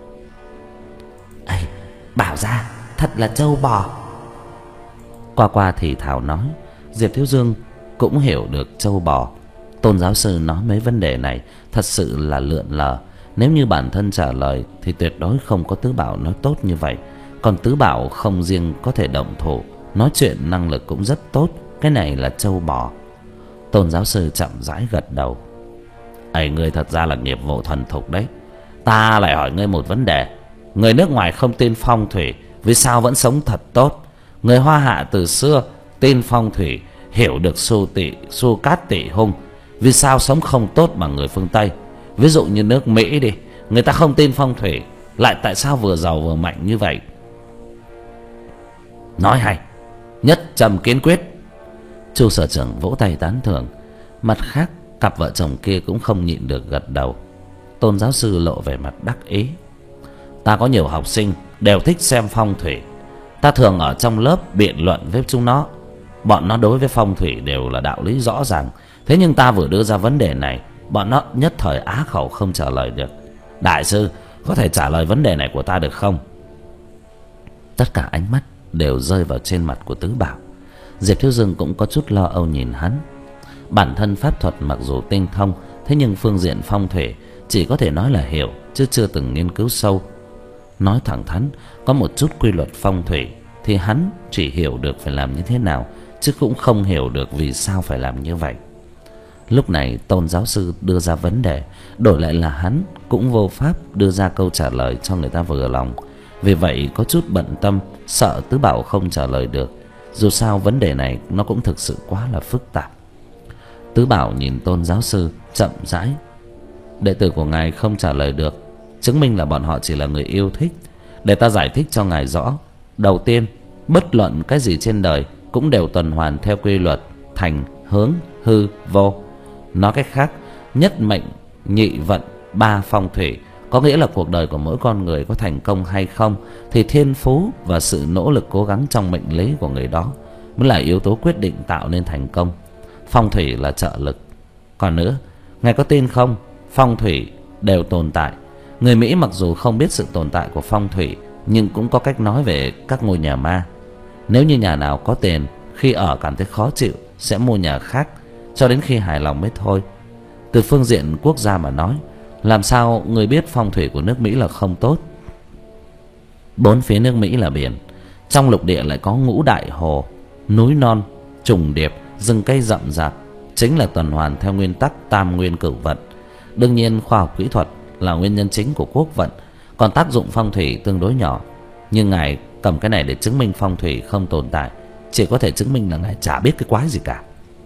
Ây, bảo ra thật là trâu bò. Qua qua thì thảo nói, Diệp Thiếu Dương cũng hiểu được trâu bò. Tôn giáo sư nói mấy vấn đề này thật sự là lượn lờ. Nếu như bản thân trả lời thì tuyệt đối không có Tứ Bảo nói tốt như vậy. Còn Tứ Bảo không riêng có thể động thủ, nói chuyện năng lực cũng rất tốt. Cái này là trâu bò. Tôn giáo sư chậm rãi gật đầu. Ấy, ngươi thật ra là nghiệp vụ thuần thục đấy. Ta lại hỏi ngươi một vấn đề. Người nước ngoài không tin phong thủy, vì sao vẫn sống thật tốt? Người Hoa Hạ từ xưa tin phong thủy, hiểu được su tị su cát tị hung, vì sao sống không tốt bằng người phương Tây? Ví dụ như nước Mỹ đi, người ta không tin phong thủy, lại tại sao vừa giàu vừa mạnh như vậy? Nói hay, nhất trầm kiến quyết. Chu sở trưởng vỗ tay tán thưởng. Mặt khác, cặp vợ chồng kia cũng không nhịn được gật đầu. Tôn giáo sư lộ vẻ mặt đắc ý. Ta có nhiều học sinh đều thích xem phong thủy. Ta thường ở trong lớp biện luận với chúng nó. Bọn nó đối với phong thủy đều là đạo lý rõ ràng. Thế nhưng ta vừa đưa ra vấn đề này, bọn nó nhất thời á khẩu không trả lời được. Đại sư, có thể trả lời vấn đề này của ta được không? Tất cả ánh mắt đều rơi vào trên mặt của Tứ Bảo. Diệp Thiếu Dương cũng có chút lo âu nhìn hắn. Bản thân pháp thuật mặc dù tinh thông, thế nhưng phương diện phong thủy chỉ có thể nói là hiểu, chứ chưa từng nghiên cứu sâu. Nói thẳng thắn, có một chút quy luật phong thủy thì hắn chỉ hiểu được phải làm như thế nào, chứ cũng không hiểu được vì sao phải làm như vậy. Lúc này Tôn giáo sư đưa ra vấn đề, đổi lại là hắn cũng vô pháp đưa ra câu trả lời cho người ta vừa lòng. Vì vậy có chút bận tâm, sợ Tứ Bảo không trả lời được. Dù sao vấn đề này nó cũng thực sự quá là phức tạp. Tứ Bảo nhìn Tôn giáo sư chậm rãi. Đệ tử của ngài không trả lời được, chứng minh là bọn họ chỉ là người yêu thích. Để ta giải thích cho ngài rõ. Đầu tiên, bất luận cái gì trên đời cũng đều tuần hoàn theo quy luật thành, hướng, hư, vô. Nói cách khác, nhất mệnh, nhị vận, ba phong thủy, có nghĩa là cuộc đời của mỗi con người có thành công hay không thì thiên phú và sự nỗ lực cố gắng trong mệnh lý của người đó mới là yếu tố quyết định tạo nên thành công. Phong thủy là trợ lực. Còn nữa, ngài có tin không, phong thủy đều tồn tại. Người Mỹ mặc dù không biết sự tồn tại của phong thủy, nhưng cũng có cách nói về các ngôi nhà ma. Nếu như nhà nào có tiền, khi ở cảm thấy khó chịu sẽ mua nhà khác, cho đến khi hài lòng mới thôi. Từ phương diện quốc gia mà nói, làm sao người biết phong thủy của nước Mỹ là không tốt? Bốn phía nước Mỹ là biển, trong lục địa lại có ngũ đại hồ, núi non trùng điệp, rừng cây rậm rạp, chính là tuần hoàn theo nguyên tắc tam nguyên cửu vận. Đương nhiên khoa học kỹ thuật là nguyên nhân chính của quốc vận, còn tác dụng phong thủy tương đối nhỏ. Nhưng ngài cầm cái này để chứng minh phong thủy không tồn tại, chỉ có thể chứng minh là ngài chả biết cái quái gì cả.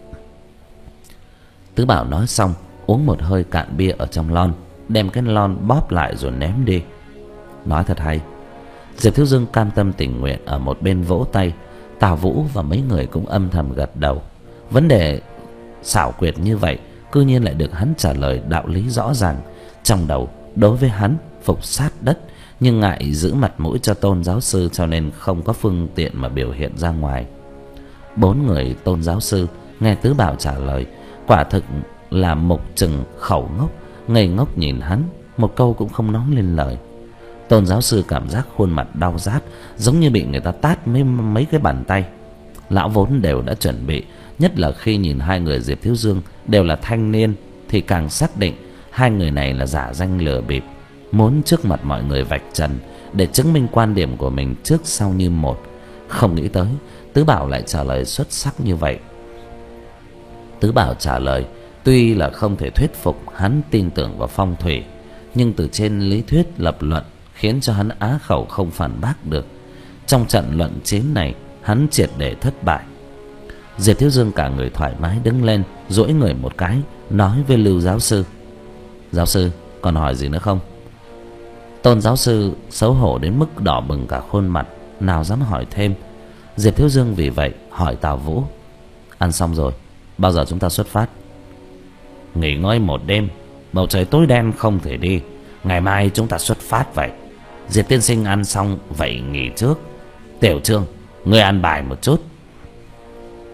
Tứ Bảo nói xong, uống một hơi cạn bia ở trong lon, đem cái lon bóp lại rồi ném đi. Nói thật hay. Diệp Thiếu Dương cam tâm tình nguyện ở một bên vỗ tay. Tào Vũ và mấy người cũng âm thầm gật đầu. Vấn đề xảo quyệt như vậy cư nhiên lại được hắn trả lời đạo lý rõ ràng. Trong đầu đối với hắn phục sát đất, nhưng ngại giữ mặt mũi cho Tôn giáo sư, cho nên không có phương tiện mà biểu hiện ra ngoài. Bốn người Tôn giáo sư nghe Tứ Bảo trả lời, quả thực là mục trừng khẩu ngốc, ngây ngốc nhìn hắn, một câu cũng không nói lên lời. Tôn giáo sư cảm giác khuôn mặt đau rát, giống như bị người ta tát mấy mấy cái bàn tay. Lão vốn đều đã chuẩn bị, nhất là khi nhìn hai người Diệp Thiếu Dương đều là thanh niên thì càng xác định hai người này là giả danh lừa bịp, muốn trước mặt mọi người vạch trần để chứng minh quan điểm của mình trước sau như một. Không nghĩ tới Tứ Bảo lại trả lời xuất sắc như vậy. Tứ Bảo trả lời tuy là không thể thuyết phục hắn tin tưởng vào phong thủy, nhưng từ trên lý thuyết lập luận khiến cho hắn á khẩu không phản bác được. Trong trận luận chiến này, hắn triệt để thất bại. Diệp Thiếu Dương cả người thoải mái đứng lên, duỗi người một cái, nói với Lưu giáo sư: "Giáo sư, còn hỏi gì nữa không?" Tôn giáo sư xấu hổ đến mức đỏ bừng cả khuôn mặt, nào dám hỏi thêm. Diệp Thiếu Dương vì vậy hỏi Tào Vũ: "Ăn xong rồi, bao giờ chúng ta xuất phát?" "Nghỉ ngơi một đêm, bầu trời tối đen không thể đi, ngày mai chúng ta xuất phát vậy." Diệp tiên sinh ăn xong vậy nghỉ trước. Tiểu Trương, ngươi ăn bài một chút.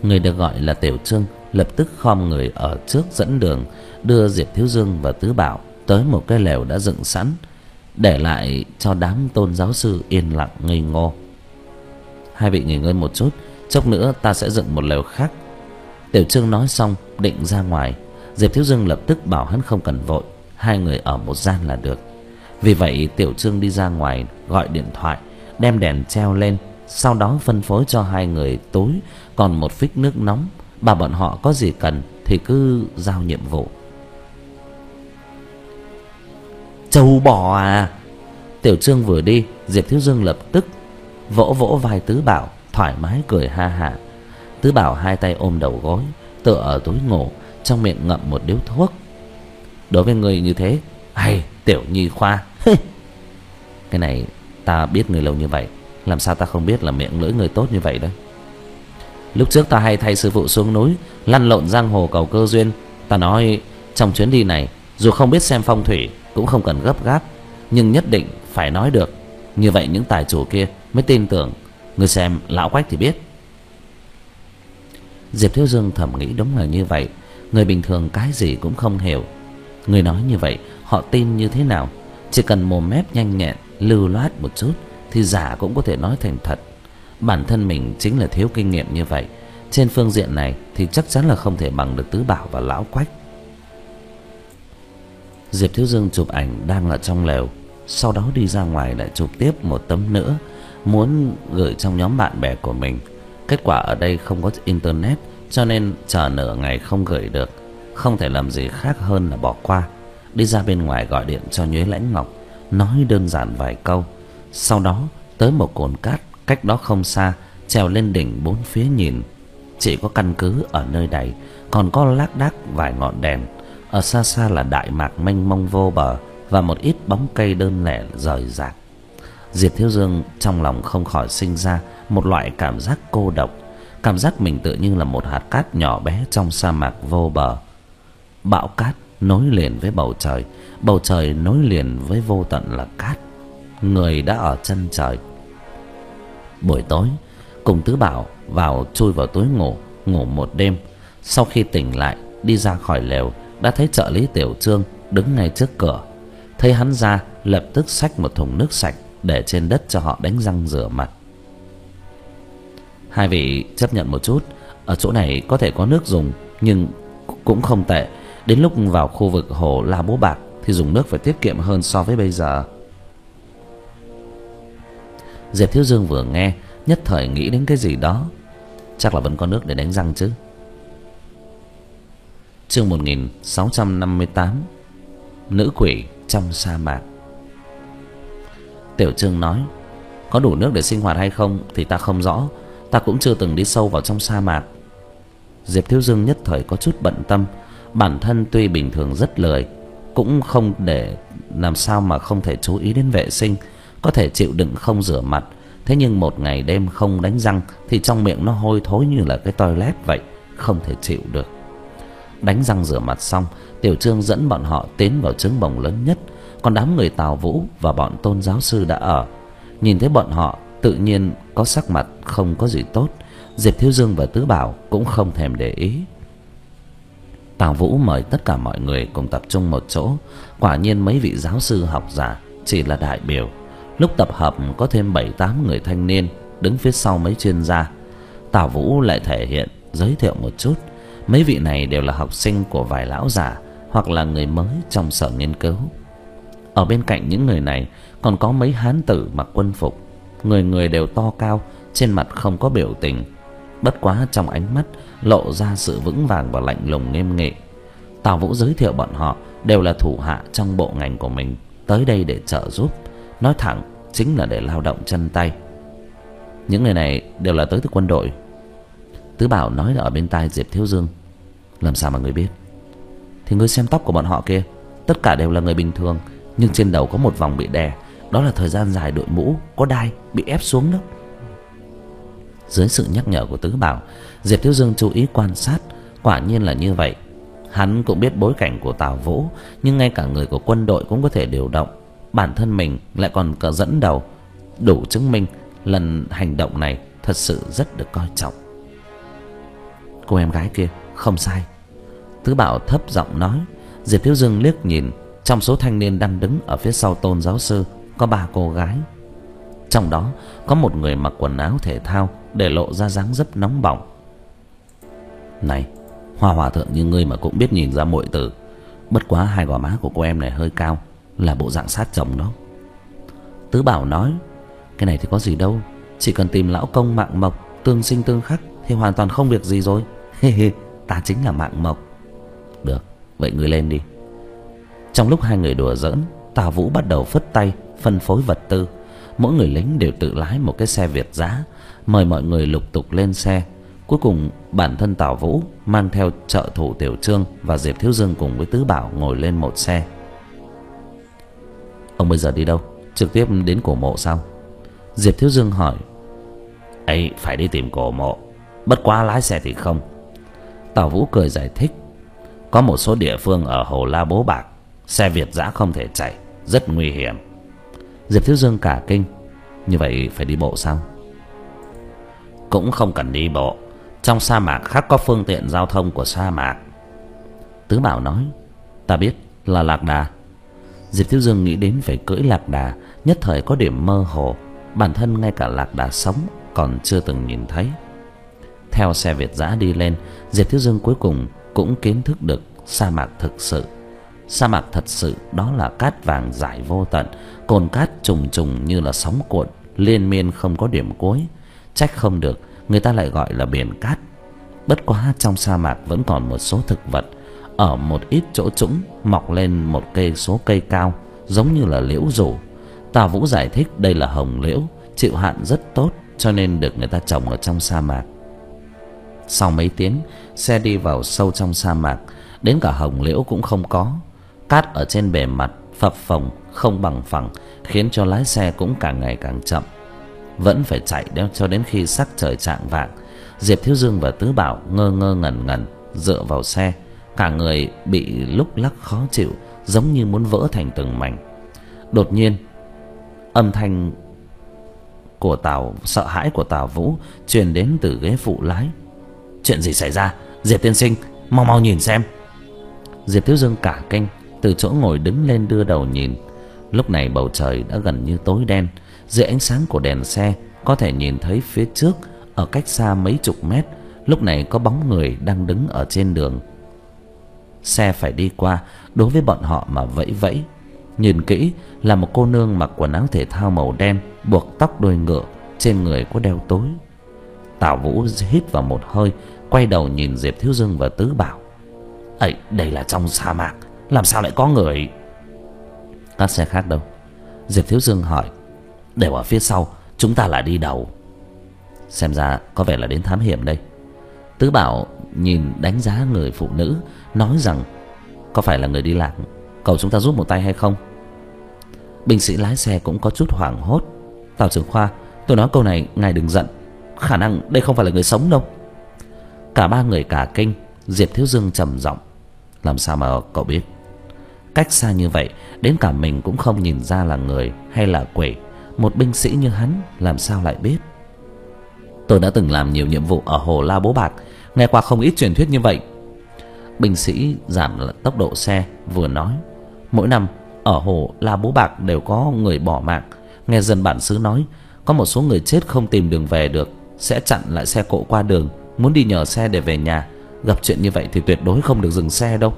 Người được gọi là Tiểu Trương lập tức khom người ở trước dẫn đường, đưa Diệp Thiếu Dương và Tứ Bảo tới một cái lều đã dựng sẵn, để lại cho đám tôn giáo sư yên lặng ngây ngô. Hai vị nghỉ ngơi một chút, chốc nữa ta sẽ dựng một lều khác. Tiểu Trương nói xong định ra ngoài. Diệp Thiếu Dương lập tức bảo hắn không cần vội, hai người ở một gian là được. Vì vậy Tiểu Trương đi ra ngoài gọi điện thoại, đem đèn treo lên, sau đó phân phối cho hai người túi còn một phích nước nóng, bảo bọn họ có gì cần thì cứ giao nhiệm vụ. Châu bò à! Tiểu Trương vừa đi, Diệp Thiếu Dương lập tức vỗ vỗ vai Tứ Bảo, thoải mái cười ha hả. Tứ Bảo hai tay ôm đầu gối, tựa ở túi ngủ, trong miệng ngậm một điếu thuốc. Đối với người như thế, hay Tiểu Nhi khoa. Cái này ta biết người lâu như vậy, làm sao ta không biết là miệng lưỡi người tốt như vậy đấy. Lúc trước ta hay thay sư phụ xuống núi lăn lộn giang hồ cầu cơ duyên. Ta nói trong chuyến đi này, dù không biết xem phong thủy cũng không cần gấp gáp, nhưng nhất định phải nói được, như vậy những tài chủ kia mới tin tưởng. Người xem lão Quách thì biết. Diệp Thiếu Dương thầm nghĩ đúng là như vậy. Người bình thường cái gì cũng không hiểu, người nói như vậy họ tin như thế nào? Chỉ cần mồm mép nhanh nhẹn, lưu loát một chút thì giả cũng có thể nói thành thật. Bản thân mình chính là thiếu kinh nghiệm như vậy, trên phương diện này thì chắc chắn là không thể bằng được Tứ Bảo và lão Quách. Diệp Thiếu Dương chụp ảnh đang ở trong lều, sau đó đi ra ngoài lại chụp tiếp một tấm nữa, muốn gửi trong nhóm bạn bè của mình. Kết quả ở đây không có internet, cho nên chờ nửa ngày không gửi được. Không thể làm gì khác hơn là bỏ qua. Đi ra bên ngoài gọi điện cho Nhuế Lãnh Ngọc, nói đơn giản vài câu. Sau đó tới một cồn cát cách đó không xa, trèo lên đỉnh bốn phía nhìn. Chỉ có căn cứ ở nơi này, còn có lác đác vài ngọn đèn. Ở xa xa là đại mạc mênh mông vô bờ và một ít bóng cây đơn lẻ rời rạc. Diệp Thiếu Dương trong lòng không khỏi sinh ra một loại cảm giác cô độc, cảm giác mình tự như là một hạt cát nhỏ bé trong sa mạc vô bờ. Bão cát nối liền với bầu trời, bầu trời nối liền với vô tận là cát. Người đã ở chân trời. Buổi tối cùng Tứ Bảo vào chui vào túi ngủ, ngủ một đêm. Sau khi tỉnh lại, đi ra khỏi lều, đã thấy trợ lý Tiểu Trương đứng ngay trước cửa. Thấy hắn ra, lập tức xách một thùng nước sạch để trên đất cho họ đánh răng rửa mặt. Hai vị chấp nhận một chút, ở chỗ này có thể có nước dùng, nhưng cũng không tệ. Đến lúc vào khu vực hồ La Bố Bạc thì dùng nước phải tiết kiệm hơn so với bây giờ. Diệp Thiếu Dương vừa nghe, nhất thời nghĩ đến cái gì đó. Chắc là vẫn có nước để đánh răng chứ. Chương một nghìn sáu trăm năm mươi tám. Nữ quỷ trong sa mạc. Tiểu Trương nói, có đủ nước để sinh hoạt hay không thì ta không rõ, ta cũng chưa từng đi sâu vào trong sa mạc. Diệp Thiếu Dương nhất thời có chút bận tâm. Bản thân tuy bình thường rất lười, cũng không để làm sao mà không thể chú ý đến vệ sinh, có thể chịu đựng không rửa mặt. Thế nhưng một ngày đêm không đánh răng thì trong miệng nó hôi thối như là cái toilet vậy, không thể chịu được. Đánh răng rửa mặt xong, Tiểu Trương dẫn bọn họ tiến vào trướng bồng lớn nhất. Còn đám người Tào Vũ và bọn tôn giáo sư đã ở. Nhìn thấy bọn họ, tự nhiên có sắc mặt không có gì tốt. Diệp Thiếu Dương và Tứ Bảo cũng không thèm để ý. Tào Vũ mời tất cả mọi người cùng tập trung một chỗ. Quả nhiên mấy vị giáo sư học giả chỉ là đại biểu. Lúc tập hợp có thêm bảy tám người thanh niên đứng phía sau mấy chuyên gia. Tào Vũ lại thể hiện giới thiệu một chút. Mấy vị này đều là học sinh của vài lão già hoặc là người mới trong sở nghiên cứu. Ở bên cạnh những người này còn có mấy hán tử mặc quân phục, người người đều to cao, trên mặt không có biểu tình, bất quá trong ánh mắt lộ ra sự vững vàng và lạnh lùng nghiêm nghị. Tào Vũ giới thiệu bọn họ đều là thủ hạ trong bộ ngành của mình, tới đây để trợ giúp, nói thẳng chính là để lao động chân tay. Những người này đều là tới từ quân đội. Tứ Bảo nói ở bên tai Diệp Thiếu Dương. Làm sao mà ngươi biết? Thì ngươi xem tóc của bọn họ kia, tất cả đều là người bình thường, nhưng trên đầu có một vòng bị đè, đó là thời gian dài đội mũ có đai bị ép xuống đó. Dưới sự nhắc nhở của Tứ Bảo, Diệp Thiếu Dương chú ý quan sát, quả nhiên là như vậy. Hắn cũng biết bối cảnh của Tào Vũ, nhưng ngay cả người của quân đội cũng có thể điều động, bản thân mình lại còn cả dẫn đầu, đủ chứng minh lần hành động này thật sự rất được coi trọng. cô em gái kia không sai. Tứ Bảo thấp giọng nói. Diệp Thiếu Dương liếc nhìn, trong số thanh niên đang đứng ở phía sau Tôn giáo sư có ba cô gái. Trong đó có một người mặc quần áo thể thao để lộ ra dáng dấp nóng bỏng. Này, Hoa hòa thượng như ngươi mà cũng biết nhìn ra muội tử. Bất quá hai gò má của cô em này hơi cao, là bộ dạng sát chồng đó. Tứ Bảo nói. Cái này thì có gì đâu, chỉ cần tìm lão công mạng mộc tương sinh tương khắc thì hoàn toàn không việc gì rồi. Ta chính là mạng mộc. Được, vậy ngươi lên đi. Trong lúc hai người đùa giỡn, Tào Vũ bắt đầu phất tay phân phối vật tư. Mỗi người lính đều tự lái một cái xe Việt giã, mời mọi người lục tục lên xe. Cuối cùng bản thân Tào Vũ mang theo trợ thủ Tiểu Trương và Diệp Thiếu Dương cùng với Tứ Bảo ngồi lên một xe. Ông bây giờ đi đâu? Trực tiếp đến cổ mộ sao? Diệp Thiếu Dương hỏi. Ấy, phải đi tìm cổ mộ, bất quá lái xe thì không. Tào Vũ cười giải thích. Có một số địa phương ở Hồ La Bố Bạc xe Việt giã không thể chạy, rất nguy hiểm. Diệp Thiếu Dương cả kinh. Như vậy phải đi bộ sao? Cũng không cần đi bộ, trong sa mạc khác có phương tiện giao thông của sa mạc. Tứ Bảo nói. Ta biết, là lạc đà. Diệp Thiếu Dương nghĩ đến phải cưỡi lạc đà, nhất thời có điểm mơ hồ. Bản thân ngay cả lạc đà sống còn chưa từng nhìn thấy. Theo xe Việt giã đi lên, Diệp Thiếu Dương cuối cùng cũng kiến thức được sa mạc thực sự. Sa mạc thật sự đó là cát vàng rải vô tận, cồn cát trùng trùng như là sóng cuộn, liên miên không có điểm cuối. Trách không được người ta lại gọi là biển cát. Bất quá trong sa mạc vẫn còn một số thực vật, ở một ít chỗ trũng mọc lên một cây số cây cao, giống như là liễu rủ. Tào Vũ giải thích đây là hồng liễu, chịu hạn rất tốt, cho nên được người ta trồng ở trong sa mạc. Sau mấy tiếng, xe đi vào sâu trong sa mạc, đến cả hồng liễu cũng không có. Cát ở trên bề mặt phập phồng không bằng phẳng, khiến cho lái xe cũng càng ngày càng chậm. Vẫn phải chạy đeo cho đến khi sắc trời chạng vạng. Diệp Thiếu Dương và Tứ Bảo ngơ ngơ ngẩn ngẩn dựa vào xe, cả người bị lúc lắc khó chịu, giống như muốn vỡ thành từng mảnh. Đột nhiên, âm thanh của Tào sợ hãi của Tào Vũ truyền đến từ ghế phụ lái. Chuyện gì xảy ra? Diệp tiên sinh, mau mau nhìn xem. Diệp Thiếu Dương cả kinh, từ chỗ ngồi đứng lên đưa đầu nhìn. Lúc này bầu trời đã gần như tối đen. Dưới ánh sáng của đèn xe có thể nhìn thấy phía trước, ở cách xa mấy chục mét, lúc này có bóng người đang đứng ở trên đường. Xe phải đi qua, đối với bọn họ mà vẫy vẫy. Nhìn kỹ là một cô nương mặc quần áo thể thao màu đen, buộc tóc đuôi ngựa, trên người có đeo tối. Tào Vũ hít vào một hơi, quay đầu nhìn Diệp Thiếu Dương và Tứ Bảo. Ấy, đây là trong sa mạc, làm sao lại có người? Các xe khác đâu? Diệp Thiếu Dương hỏi. Đều ở phía sau, chúng ta là đi đầu. Xem ra có vẻ là đến thám hiểm đây. Tứ Bảo nhìn đánh giá người phụ nữ, nói rằng có phải là người đi lạc, cầu chúng ta giúp một tay hay không? Binh sĩ lái xe cũng có chút hoảng hốt. Tào trưởng khoa, tôi nói câu này ngài đừng giận, khả năng đây không phải là người sống đâu. Cả ba người cả kinh. Diệp Thiếu Dương trầm giọng. Làm sao mà cậu biết? Cách xa như vậy, đến cả mình cũng không nhìn ra là người hay là quỷ. Một binh sĩ như hắn làm sao lại biết? Tôi đã từng làm nhiều nhiệm vụ ở Hồ La Bố Bạc, nghe qua không ít truyền thuyết như vậy. Binh sĩ giảm tốc độ xe, vừa nói. Mỗi năm ở Hồ La Bố Bạc đều có người bỏ mạng. Nghe dân bản xứ nói, có một số người chết không tìm đường về được, sẽ chặn lại xe cộ qua đường, muốn đi nhờ xe để về nhà. Gặp chuyện như vậy thì tuyệt đối không được dừng xe đâu.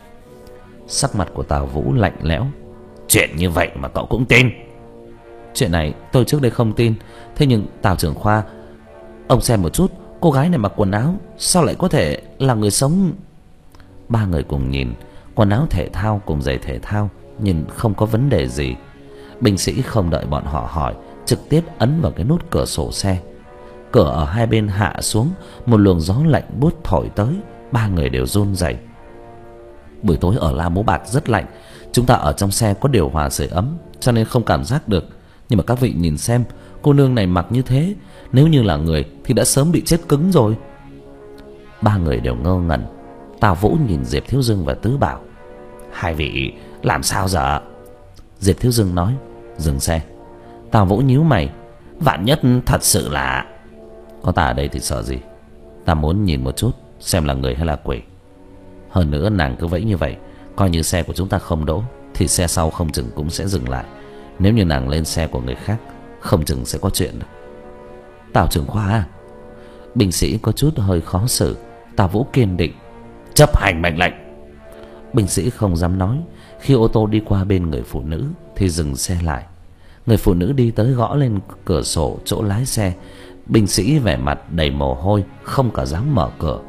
Sắc mặt của Tào Vũ lạnh lẽo. Chuyện như vậy mà cậu cũng tin? Chuyện này tôi trước đây không tin. Thế nhưng Tào trưởng khoa, ông xem một chút, cô gái này mặc quần áo sao lại có thể là người sống? Ba người cùng nhìn. Quần áo thể thao cùng giày thể thao, nhìn không có vấn đề gì. Binh sĩ không đợi bọn họ hỏi, trực tiếp ấn vào cái nút cửa sổ xe. Cửa ở hai bên hạ xuống, một luồng gió lạnh buốt thổi tới. Ba người đều run rẩy. Buổi tối ở La Bố Bạc rất lạnh, chúng ta ở trong xe có điều hòa sưởi ấm, cho nên không cảm giác được. Nhưng mà các vị nhìn xem, cô nương này mặc như thế, nếu như là người thì đã sớm bị chết cứng rồi. Ba người đều ngơ ngẩn. Tào Vũ nhìn Diệp Thiếu Dương và Tứ Bảo. Hai vị làm sao giờ? Diệp Thiếu Dương nói. Dừng xe. Tào Vũ nhíu mày. Vạn nhất thật sự là... Có ta ở đây thì sợ gì? Ta muốn nhìn một chút xem là người hay là quỷ. Hơn nữa nàng cứ vẫy như vậy, coi như xe của chúng ta không đỗ thì xe sau không chừng cũng sẽ dừng lại. Nếu như nàng lên xe của người khác, không chừng sẽ có chuyện. Tào trưởng khoa à? Binh sĩ có chút hơi khó xử. Tào Vũ kiên định: chấp hành mệnh lệnh. Binh sĩ không dám nói. Khi ô tô đi qua bên người phụ nữ thì dừng xe lại. Người phụ nữ đi tới gõ lên cửa sổ chỗ lái xe. Binh sĩ vẻ mặt đầy mồ hôi, không cả dám mở cửa.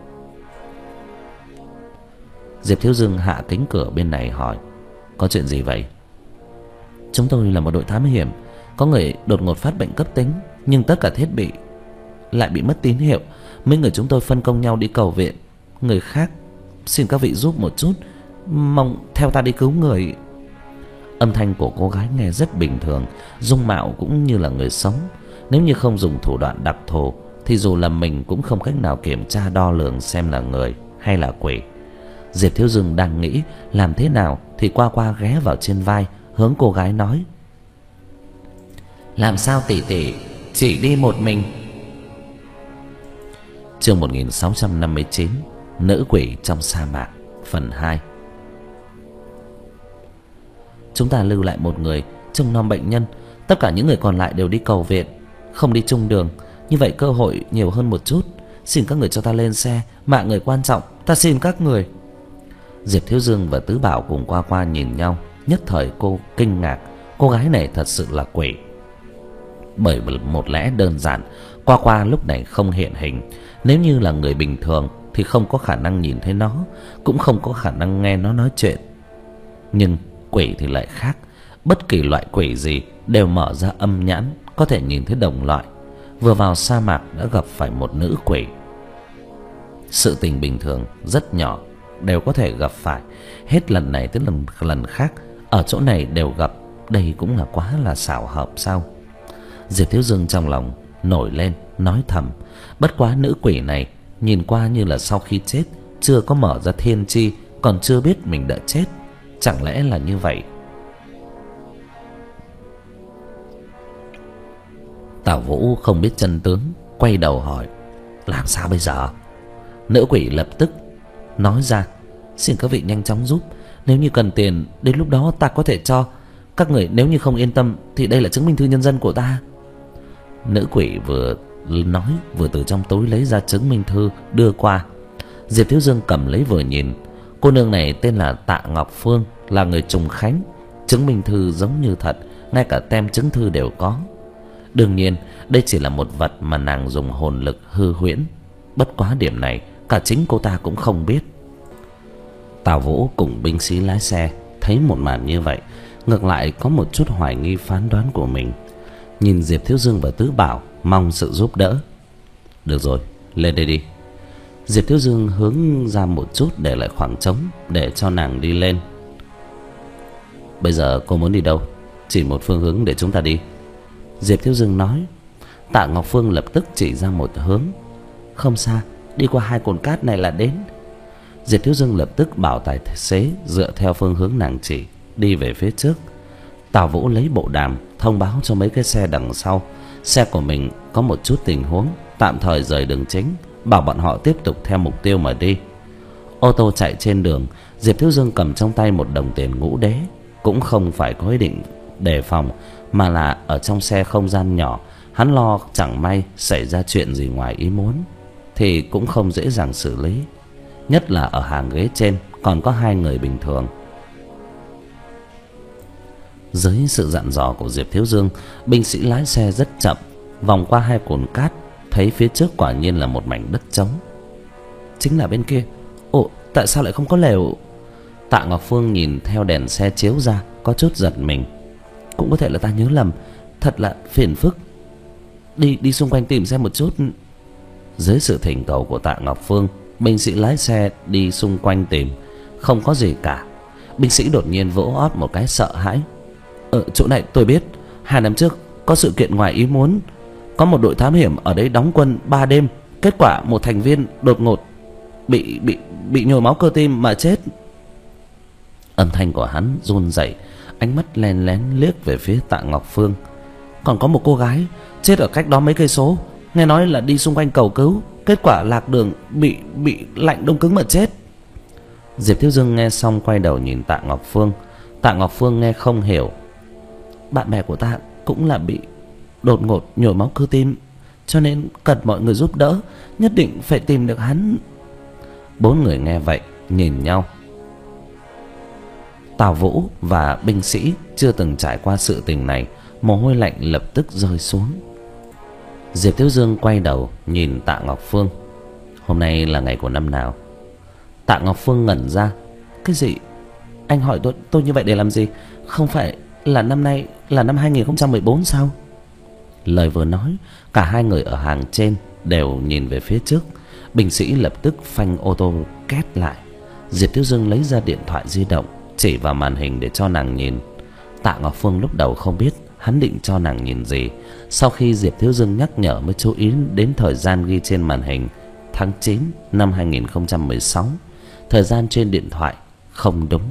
Diệp Thiếu Dương hạ kính cửa bên này hỏi: có chuyện gì vậy? Chúng tôi là một đội thám hiểm. Có người đột ngột phát bệnh cấp tính, nhưng tất cả thiết bị lại bị mất tín hiệu. Mấy người chúng tôi phân công nhau đi cầu viện. Người khác xin các vị giúp một chút, mong theo ta đi cứu người. Âm thanh của cô gái nghe rất bình thường, dung mạo cũng như là người sống. Nếu như không dùng thủ đoạn đặc thù thì dù là mình cũng không cách nào kiểm tra đo lường xem là người hay là quỷ. Diệp Thiếu Dương đang nghĩ làm thế nào thì Qua Qua ghé vào trên vai, hướng cô gái nói: làm sao tỷ tỷ chỉ đi một mình? Chương một nghìn sáu trăm năm mươi chín, Nữ quỷ trong sa mạc, phần hai. Chúng ta lưu lại một người trông nom bệnh nhân, tất cả những người còn lại đều đi cầu viện, không đi chung đường. Như vậy cơ hội nhiều hơn một chút. Xin các người cho ta lên xe, mạng người quan trọng, ta xin các người. Diệp Thiếu Dương và Tứ Bảo cùng Qua Qua nhìn nhau, nhất thời cô kinh ngạc. Cô gái này thật sự là quỷ. Bởi một lẽ đơn giản, Qua Qua lúc này không hiện hình. Nếu như là người bình thường thì không có khả năng nhìn thấy nó, cũng không có khả năng nghe nó nói chuyện. Nhưng quỷ thì lại khác. Bất kỳ loại quỷ gì đều mở ra âm nhãn, có thể nhìn thấy đồng loại. Vừa vào sa mạc đã gặp phải một nữ quỷ. Sự tình bình thường rất nhỏ đều có thể gặp phải, hết lần này tới lần lần khác ở chỗ này đều gặp. Đây cũng là quá là xảo hợp sao? Diệp Thiếu Dương trong lòng nổi lên, nói thầm: bất quá nữ quỷ này nhìn qua như là sau khi chết chưa có mở ra thiên chi, còn chưa biết mình đã chết. Chẳng lẽ là như vậy? Tào Vũ không biết chân tướng, quay đầu hỏi: làm sao bây giờ? Nữ quỷ lập tức nói ra: xin các vị nhanh chóng giúp. Nếu như cần tiền, đến lúc đó ta có thể cho các người. Nếu như không yên tâm thì đây là chứng minh thư nhân dân của ta. Nữ quỷ vừa nói vừa từ trong túi lấy ra chứng minh thư đưa qua. Diệp Thiếu Dương cầm lấy vừa nhìn. Cô nương này tên là Tạ Ngọc Phương, là người Trùng Khánh. Chứng minh thư giống như thật, ngay cả tem chứng thư đều có. Đương nhiên đây chỉ là một vật mà nàng dùng hồn lực hư huyễn. Bất quá điểm này cả chính cô ta cũng không biết. Tào Vũ cùng binh sĩ lái xe thấy một màn như vậy, ngược lại có một chút hoài nghi phán đoán của mình. Nhìn Diệp Thiếu Dương và Tứ Bảo mong sự giúp đỡ. Được rồi, lên đây đi. Diệp Thiếu Dương hướng ra một chút để lại khoảng trống để cho nàng đi lên. Bây giờ cô muốn đi đâu? Chỉ một phương hướng để chúng ta đi. Diệp Thiếu Dương nói. Tạ Ngọc Phương lập tức chỉ ra một hướng. Không xa, đi qua hai cồn cát này là đến. Diệp Thiếu Dương lập tức bảo tài xế dựa theo phương hướng nàng chỉ đi về phía trước. Tào Vũ lấy bộ đàm thông báo cho mấy cái xe đằng sau xe của mình có một chút tình huống, tạm thời rời đường chính, bảo bọn họ tiếp tục theo mục tiêu mà đi. Ô tô chạy trên đường, Diệp Thiếu Dương cầm trong tay một đồng tiền ngũ đế. Cũng không phải có ý định đề phòng, mà là ở trong xe không gian nhỏ, hắn lo chẳng may xảy ra chuyện gì ngoài ý muốn thì cũng không dễ dàng xử lý. Nhất là ở hàng ghế trên còn có hai người bình thường. Dưới sự dặn dò của Diệp Thiếu Dương, binh sĩ lái xe rất chậm, vòng qua hai cồn cát, thấy phía trước quả nhiên là một mảnh đất trống. Chính là bên kia. Ồ, tại sao lại không có lều? Tạ Ngọc Phương nhìn theo đèn xe chiếu ra, có chút giật mình. Cũng có thể là ta nhớ lầm, thật là phiền phức. Đi đi xung quanh tìm xem một chút. Dưới sự thỉnh cầu của Tạ Ngọc Phương, binh sĩ lái xe đi xung quanh tìm, không có gì cả. Binh sĩ đột nhiên vỗ ót một cái sợ hãi. Ở chỗ này tôi biết, hai năm trước có sự kiện ngoài ý muốn, có một đội thám hiểm ở đấy đóng quân ba đêm, kết quả một thành viên đột ngột bị bị bị nhồi máu cơ tim mà chết. Âm thanh của hắn run rẩy, ánh mắt lén lén liếc về phía Tạ Ngọc Phương. Còn có một cô gái chết ở cách đó mấy cây số, nghe nói là đi xung quanh cầu cứu, kết quả lạc đường, bị bị lạnh đông cứng mà chết. Diệp Thiếu Dương nghe xong quay đầu nhìn Tạ Ngọc Phương. Tạ Ngọc Phương nghe không hiểu. Bạn bè của ta cũng là bị đột ngột nhồi máu cơ tim, cho nên cần mọi người giúp đỡ, nhất định phải tìm được hắn. Bốn người nghe vậy nhìn nhau. Tào Vũ và binh sĩ chưa từng trải qua sự tình này, mồ hôi lạnh lập tức rơi xuống. Diệp Thiếu Dương quay đầu nhìn Tạ Ngọc Phương. Hôm nay là ngày của năm nào? Tạ Ngọc Phương ngẩn ra. Cái gì? Anh hỏi tôi, tôi như vậy để làm gì? Không phải là năm nay là năm hai nghìn không trăm mười bốn sao? Lời vừa nói, cả hai người ở hàng trên đều nhìn về phía trước. Binh sĩ lập tức phanh ô tô két lại. Diệp Thiếu Dương lấy ra điện thoại di động, chỉ vào màn hình để cho nàng nhìn. Tạ Ngọc Phương lúc đầu không biết hắn định cho nàng nhìn gì. Sau khi Diệp Thiếu Dương nhắc nhở mới chú ý đến thời gian ghi trên màn hình: tháng chín năm hai nghìn không trăm mười sáu. Thời gian trên điện thoại không đúng.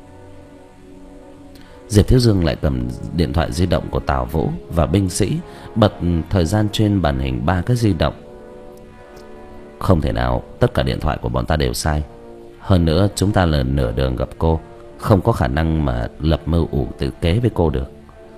Diệp Thiếu Dương lại cầm điện thoại di động của Tào Vũ và binh sĩ, bật thời gian trên màn hình ba cái di động. Không thể nào, tất cả điện thoại của bọn ta đều sai. Hơn nữa chúng ta là nửa đường gặp cô, không có khả năng mà lập mưu ủ tự kế với cô được.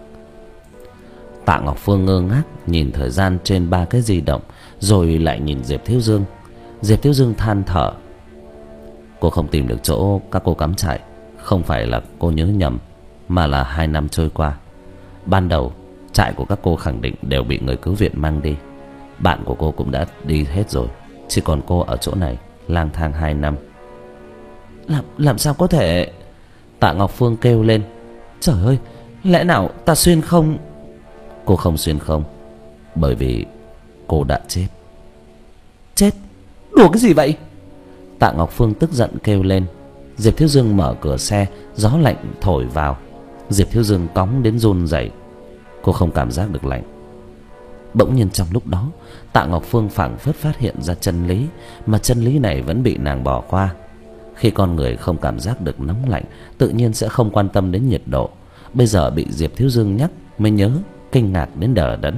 Tạ Ngọc Phương ngơ ngác nhìn thời gian trên ba cái di động, rồi lại nhìn Diệp Thiếu Dương. Diệp Thiếu Dương than thở. Cô không tìm được chỗ các cô cắm trại, không phải là cô nhớ nhầm, mà là hai năm trôi qua. Ban đầu trại của các cô khẳng định đều bị người cứu viện mang đi. Bạn của cô cũng đã đi hết rồi, chỉ còn cô ở chỗ này lang thang hai năm. Làm, làm sao có thể? Tạ Ngọc Phương kêu lên. Trời ơi, lẽ nào ta xuyên không? Cô không xuyên không, bởi vì cô đã chết. Chết? Đùa cái gì vậy? Tạ Ngọc Phương tức giận kêu lên. Diệp Thiếu Dương mở cửa xe, gió lạnh thổi vào. Diệp Thiếu Dương cóng đến run rẩy. Cô không cảm giác được lạnh. Bỗng nhiên trong lúc đó, Tạ Ngọc Phương phảng phất phát hiện ra chân lý, mà chân lý này vẫn bị nàng bỏ qua. Khi con người không cảm giác được nóng lạnh, tự nhiên sẽ không quan tâm đến nhiệt độ. Bây giờ bị Diệp Thiếu Dương nhắc mới nhớ, kinh ngạc đến đờ đẫn.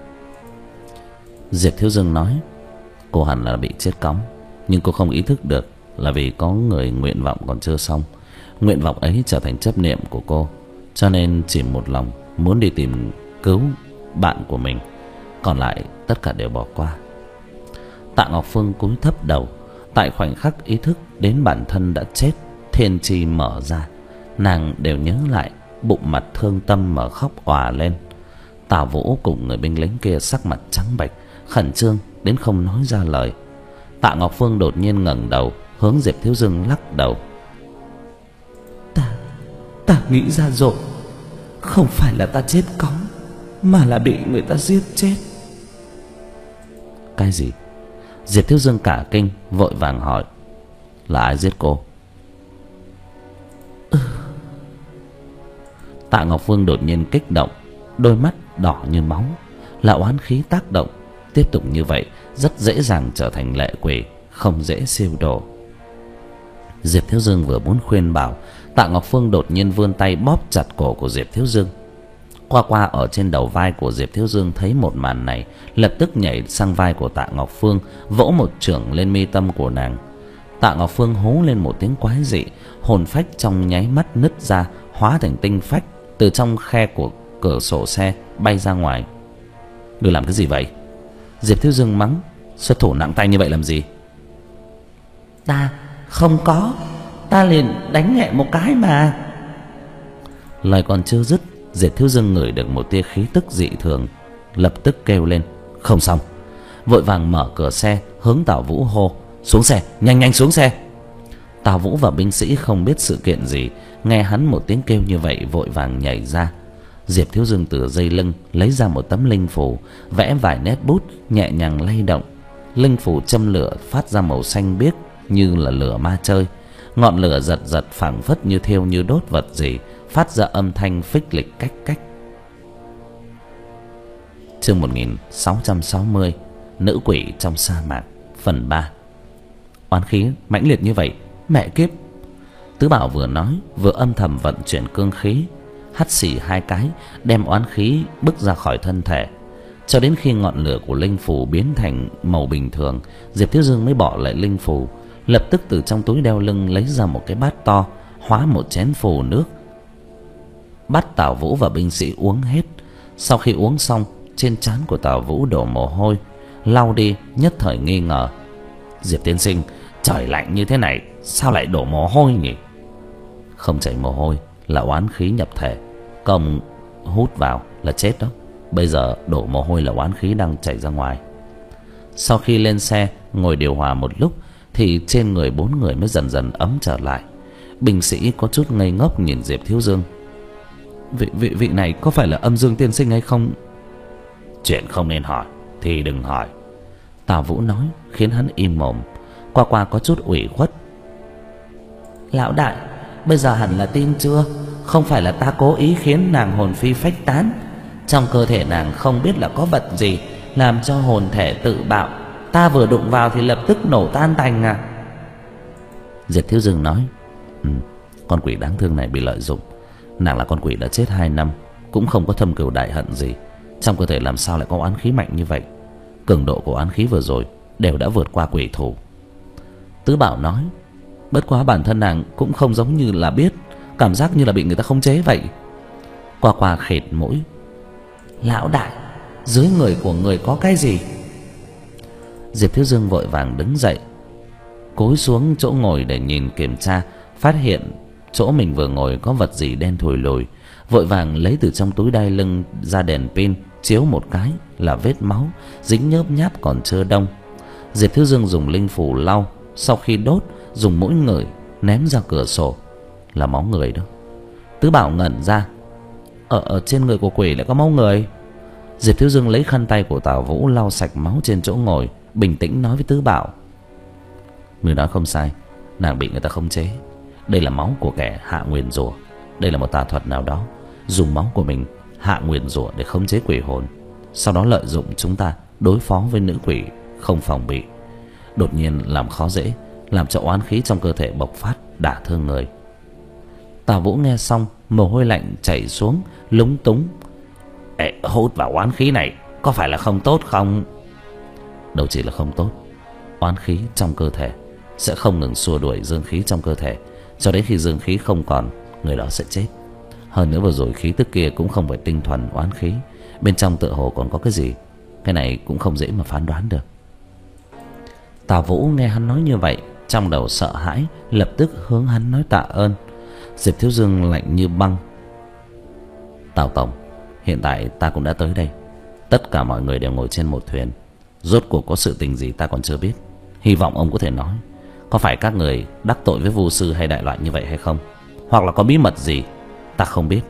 Diệp Thiếu Dương nói: Cô hẳn là bị chết cóng, nhưng cô không ý thức được là vì có người nguyện vọng còn chưa xong. Nguyện vọng ấy trở thành chấp niệm của cô, cho nên chỉ một lòng muốn đi tìm cứu bạn của mình, còn lại tất cả đều bỏ qua. Tạ Ngọc Phương cúi thấp đầu. Tại khoảnh khắc ý thức đến bản thân đã chết, thiên tri mở ra, nàng đều nhớ lại, bụng mặt thương tâm mà khóc òa lên. Tào Vũ cùng người binh lính kia sắc mặt trắng bệch, khẩn trương đến không nói ra lời. Tạ Ngọc Phương đột nhiên ngẩng đầu hướng Diệp Thiếu Dương lắc đầu. Ta, ta nghĩ ra rồi, không phải là ta chết cóng, mà là bị người ta giết chết. Cái gì? Diệp Thiếu Dương cả kinh, vội vàng hỏi. Là ai giết cô? Ừ. Tạ Ngọc Phương đột nhiên kích động, đôi mắt đỏ như máu, là oán khí tác động. Tiếp tục như vậy rất dễ dàng trở thành lệ quỷ, không dễ siêu độ. Diệp Thiếu Dương vừa muốn khuyên bảo, Tạ Ngọc Phương đột nhiên vươn tay bóp chặt cổ của Diệp Thiếu Dương. Qua qua ở trên đầu vai của Diệp Thiếu Dương thấy một màn này, lập tức nhảy sang vai của Tạ Ngọc Phương, vỗ một chưởng lên mi tâm của nàng. Tạ Ngọc Phương hú lên một tiếng quái dị, hồn phách trong nháy mắt nứt ra, hóa thành tinh phách, từ trong khe của cửa sổ xe bay ra ngoài. Ngươi làm cái gì vậy? Diệp Thiếu Dương mắng. Xuất thủ nặng tay như vậy làm gì? Ta không có, ta liền đánh nhẹ một cái mà. Lời còn chưa dứt, Diệp Thiếu Dương ngửi được một tia khí tức dị thường, lập tức kêu lên. Không xong. Vội vàng mở cửa xe hướng Tào Vũ hô. Xuống xe, nhanh nhanh xuống xe. Tào Vũ và binh sĩ không biết sự kiện gì, nghe hắn một tiếng kêu như vậy vội vàng nhảy ra. Diệp Thiếu Dương từ dây lưng lấy ra một tấm linh phù, vẽ vài nét bút, nhẹ nhàng lay động. Linh phù châm lửa phát ra màu xanh biếc như là lửa ma chơi. Ngọn lửa giật giật phảng phất như thiêu như đốt vật gì, phát ra âm thanh phích lịch cách cách. Chương một nghìn sáu trăm sáu mươi. Nữ quỷ trong sa mạc, phần ba. Oán khí mãnh liệt như vậy, mẹ kiếp. Tứ Bảo vừa nói vừa âm thầm vận chuyển cương khí, hắt xì hai cái đem oán khí bức ra khỏi thân thể. cho đến khi ngọn lửa của linh phù biến thành màu bình thường, Diệp Thiếu Dương mới bỏ lại linh phù, lập tức từ trong túi đeo lưng lấy ra một cái bát to, hóa một chén phù nước, bắt Tào Vũ và binh sĩ uống hết. Sau khi uống xong, trên trán của Tào Vũ đổ mồ hôi, lau đi nhất thời nghi ngờ: Diệp tiên sinh, trời lạnh như thế này sao lại đổ mồ hôi nhỉ? Không chảy mồ hôi là oán khí nhập thể, công hút vào là chết đó. Bây giờ đổ mồ hôi là oán khí đang chảy ra ngoài. Sau khi lên xe ngồi điều hòa một lúc thì trên người bốn người mới dần dần ấm trở lại. Binh sĩ có chút ngây ngốc nhìn Diệp Thiếu Dương. Vị, vị, vị này có phải là Âm Dương tiên sinh hay không? Chuyện không nên hỏi thì đừng hỏi, Tào Vũ nói, khiến hắn im mồm. Qua Qua có chút ủy khuất: Lão đại, bây giờ hẳn là tin chưa? Không phải là ta cố ý khiến nàng hồn phi phách tán. Trong cơ thể nàng không biết là có vật gì làm cho hồn thể tự bạo. Ta vừa đụng vào thì lập tức nổ tan tành à? Diệp Thiếu Dương nói: ừ, con quỷ đáng thương này bị lợi dụng. Nàng là con quỷ đã chết hai năm, cũng không có thâm cừu đại hận gì. Trong cơ thể làm sao lại có oán khí mạnh như vậy? Cường độ của oán khí vừa rồi đều đã vượt qua quỷ thủ. Tứ Bảo nói: bất quá bản thân nàng cũng không giống như là biết, cảm giác như là bị người ta khống chế vậy. Qua Qua khịt mũi: Lão đại, dưới người của người có cái gì? Diệp Thiếu Dương vội vàng đứng dậy, cúi xuống chỗ ngồi để nhìn kiểm tra, phát hiện chỗ mình vừa ngồi có vật gì đen thùi lùi, vội vàng lấy từ trong túi đai lưng ra đèn pin chiếu một cái là vết máu dính nhớp nháp còn chưa đông. Diệp Thiếu Dương dùng linh phù lau, sau khi đốt dùng mũi ngửi ném ra cửa sổ. Là máu người đó. Tứ Bảo ngẩn ra: ở, ở trên người của quỷ lại có máu người? Diệp Thiếu Dương lấy khăn tay của Tào Vũ lau sạch máu trên chỗ ngồi, bình tĩnh nói với Tứ Bảo: người nói không sai, nàng bị người ta khống chế. Đây là máu của kẻ hạ nguyền rủa. Đây là một tà thuật nào đó dùng máu của mình hạ nguyền rủa để khống chế quỷ hồn, sau đó lợi dụng chúng ta đối phó với nữ quỷ không phòng bị, đột nhiên làm khó dễ, làm cho oán khí trong cơ thể bộc phát, đả thương người. Tào Vũ nghe xong mồ hôi lạnh chảy xuống, lúng túng: Ê, hút vào oán khí này có phải là không tốt không? Đâu chỉ là không tốt, oán khí trong cơ thể sẽ không ngừng xua đuổi dương khí trong cơ thể, cho đến khi dương khí không còn, người đó sẽ chết. Hơn nữa vừa rồi khí tức kia cũng không phải tinh thuần oán khí, bên trong tựa hồ còn có cái gì, cái này cũng không dễ mà phán đoán được. Tào Vũ nghe hắn nói như vậy, trong đầu sợ hãi, lập tức hướng hắn nói tạ ơn. Diệp Thiếu Dương lạnh như băng: Tào tổng, hiện tại ta cũng đã tới đây. Tất cả mọi người đều ngồi trên một thuyền. Rốt cuộc có sự tình gì ta còn chưa biết. Hy vọng ông có thể nói, có phải các người đắc tội với Vu sư hay đại loại như vậy hay không? Hoặc là có bí mật gì ta không biết?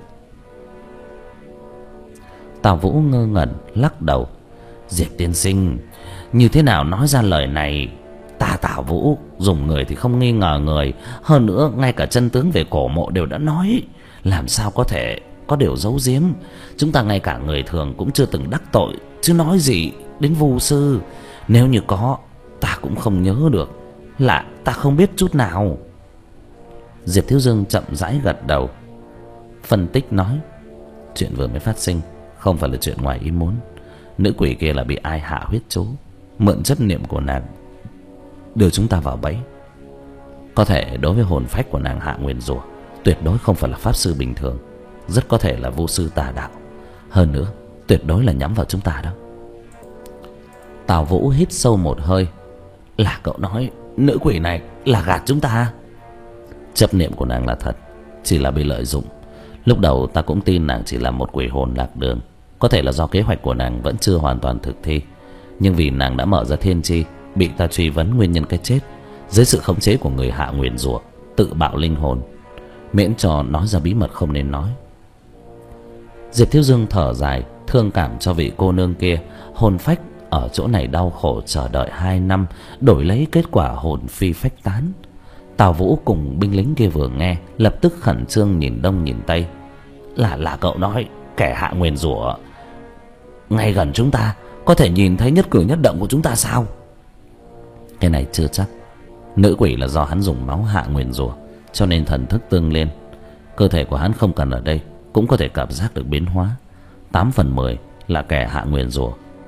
Tào Vũ ngơ ngẩn lắc đầu: Diệp tiên sinh, như thế nào nói ra lời này? Ta Tào Vũ dùng người thì không nghi ngờ người. Hơn nữa ngay cả chân tướng về cổ mộ đều đã nói, làm sao có thể có điều giấu giếm. Chúng ta ngay cả người thường cũng chưa từng đắc tội, chứ nói gì đến Vu sư. Nếu như có, ta cũng không nhớ được, là ta không biết chút nào. Diệp Thiếu Dương chậm rãi gật đầu, phân tích nói: chuyện vừa mới phát sinh không phải là chuyện ngoài ý muốn. Nữ quỷ kia là bị ai hạ huyết chú, mượn chấp niệm của nàng đưa chúng ta vào bẫy. Có thể đối với hồn phách của nàng hạ nguyền rủa, tuyệt đối không phải là pháp sư bình thường, rất có thể là vu sư tà đạo. Hơn nữa tuyệt đối là nhắm vào chúng ta đó. Tào Vũ hít sâu một hơi: là cậu nói nữ quỷ này là gạt chúng ta? Chấp niệm của nàng là thật, chỉ là bị lợi dụng. Lúc đầu ta cũng tin nàng chỉ là một quỷ hồn lạc đường, có thể là do kế hoạch của nàng vẫn chưa hoàn toàn thực thi. Nhưng vì nàng đã mở ra thiên tri, bị ta truy vấn nguyên nhân cái chết, dưới sự khống chế của người hạ nguyền rủa, tự bạo linh hồn, miễn cho nói ra bí mật không nên nói. Diệp Thiếu Dương thở dài, thương cảm cho vị cô nương kia, hồn phách ở chỗ này đau khổ chờ đợi hai năm, đổi lấy kết quả hồn phi phách tán. Tào Vũ cùng binh lính kia vừa nghe, lập tức khẩn trương nhìn đông nhìn tây: Là là cậu nói kẻ hạ nguyền rủa ngay gần chúng ta, có thể nhìn thấy nhất cử nhất động của chúng ta sao? Cái này chưa chắc. Nữ quỷ là do hắn dùng máu hạ nguyền rủa, cho nên thần thức tương liên. Cơ thể của hắn không cần ở đây cũng có thể cảm giác được biến hóa. Tám phần mười là kẻ hạ nguyền rủa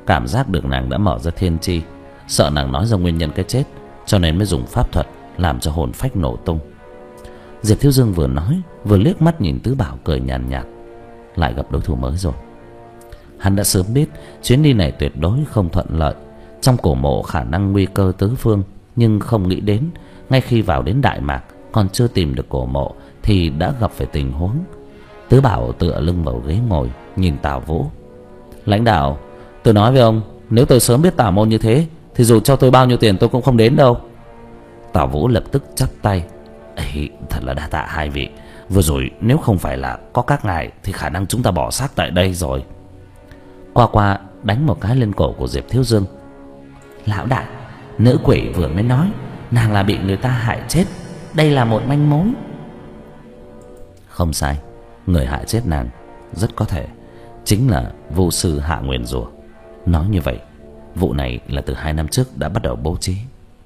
cảm giác được nàng đã mở ra thiên tri, sợ nàng nói ra nguyên nhân cái chết, cho nên mới dùng pháp thuật làm cho hồn phách nổ tung. Diệp Thiếu Dương vừa nói vừa liếc mắt nhìn Tứ Bảo, cười nhàn nhạt, lại gặp đối thủ mới rồi. Hắn đã sớm biết chuyến đi này tuyệt đối không thuận lợi, trong cổ mộ khả năng nguy cơ tứ phương, nhưng không nghĩ đến ngay khi vào đến Đại Mạc còn chưa tìm được cổ mộ thì đã gặp phải tình huống. Tứ Bảo tựa lưng vào ghế ngồi nhìn Tào Vũ. Lãnh đạo, tôi nói với ông, nếu tôi sớm biết tả môn như thế thì dù cho tôi bao nhiêu tiền tôi cũng không đến đâu. Tào Vũ lập tức chắp tay. Ê, thật là đa tạ hai vị. Vừa rồi nếu không phải là có các ngài thì khả năng chúng ta bỏ xác tại đây rồi. Qua qua đánh một cái lên cổ của Diệp Thiếu Dương. Lão đại, nữ quỷ vừa mới nói nàng là bị người ta hại chết, đây là một manh mối. Không sai, người hại chết nàng rất có thể chính là vô sư hạ nguyền rủa. Nói như vậy, vụ này là từ hai năm trước đã bắt đầu bố trí.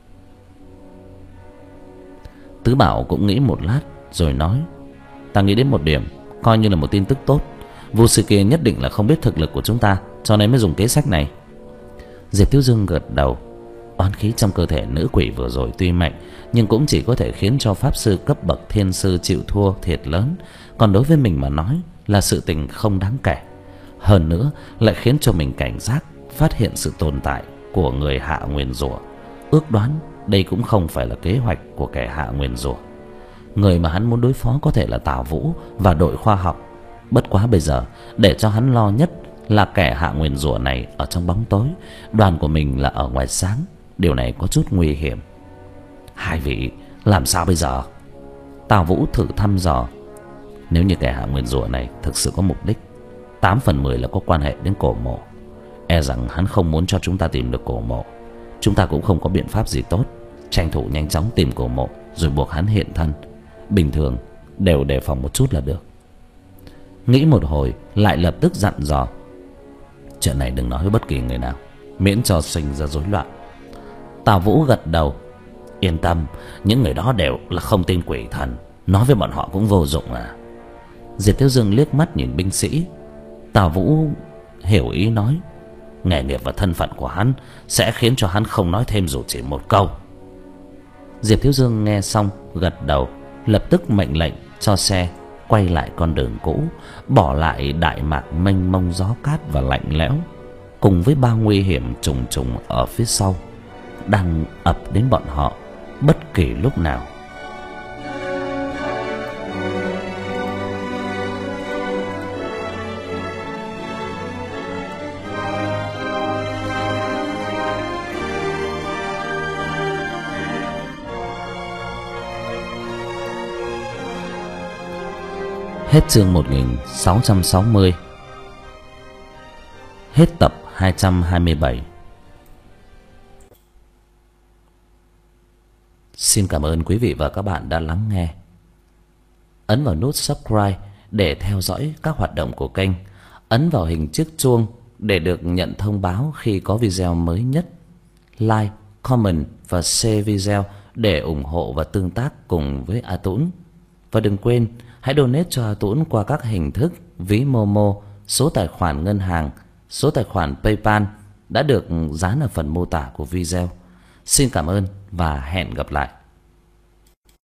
Tứ Bảo cũng nghĩ một lát rồi nói, ta nghĩ đến một điểm, coi như là một tin tức tốt. Vô sư kia nhất định là không biết thực lực của chúng ta, cho nên mới dùng kế sách này. Diệp Thiếu Dương gật đầu. Oán khí trong cơ thể nữ quỷ vừa rồi tuy mạnh, nhưng cũng chỉ có thể khiến cho pháp sư cấp bậc thiên sư chịu thua thiệt lớn, còn đối với mình mà nói là sự tình không đáng kể. Hơn nữa lại khiến cho mình cảnh giác, phát hiện sự tồn tại của người hạ nguyền rủa. Ước đoán đây cũng không phải là kế hoạch của kẻ hạ nguyền rủa. Người mà hắn muốn đối phó có thể là Tào Vũ và đội khoa học. Bất quá bây giờ để cho hắn lo nhất là kẻ hạ nguyền rủa này ở trong bóng tối, đoàn của mình là ở ngoài sáng. Điều này có chút nguy hiểm. Hai vị làm sao bây giờ? Tào Vũ thử thăm dò. Nếu như kẻ hạ nguyền rủa này thực sự có mục đích, tám phần mười là có quan hệ đến cổ mộ. E rằng hắn không muốn cho chúng ta tìm được cổ mộ. Chúng ta cũng không có biện pháp gì tốt, tranh thủ nhanh chóng tìm cổ mộ rồi buộc hắn hiện thân. Bình thường đều đề phòng một chút là được. Nghĩ một hồi lại lập tức dặn dò, chuyện này đừng nói với bất kỳ người nào, miễn cho sinh ra rối loạn. Tào Vũ gật đầu. Yên tâm, những người đó đều là không tin quỷ thần, nói với bọn họ cũng vô dụng à. Diệp Thiếu Dương liếc mắt nhìn binh sĩ. Tào Vũ hiểu ý nói, nghề nghiệp và thân phận của hắn sẽ khiến cho hắn không nói thêm dù chỉ một câu. Diệp Thiếu Dương nghe xong gật đầu, lập tức mệnh lệnh cho xe quay lại con đường cũ, bỏ lại Đại Mạc mênh mông gió cát và lạnh lẽo, cùng với bao nguy hiểm trùng trùng ở phía sau đang ập đến bọn họ bất kỳ lúc nào. Hết chương một nghìn sáu trăm sáu mươi. Hết tập hai trăm hai mươi bảy. Xin cảm ơn quý vị và các bạn đã lắng nghe. Ấn vào nút subscribe để theo dõi các hoạt động của kênh. Ấn vào hình chiếc chuông để được nhận thông báo khi có video mới nhất. Like, comment và share video để ủng hộ và tương tác cùng với A Tũng. Và đừng quên hãy donate cho A Tũng qua các hình thức ví Momo, số tài khoản ngân hàng, số tài khoản PayPal đã được dán ở phần mô tả của video. Xin cảm ơn và hẹn gặp lại.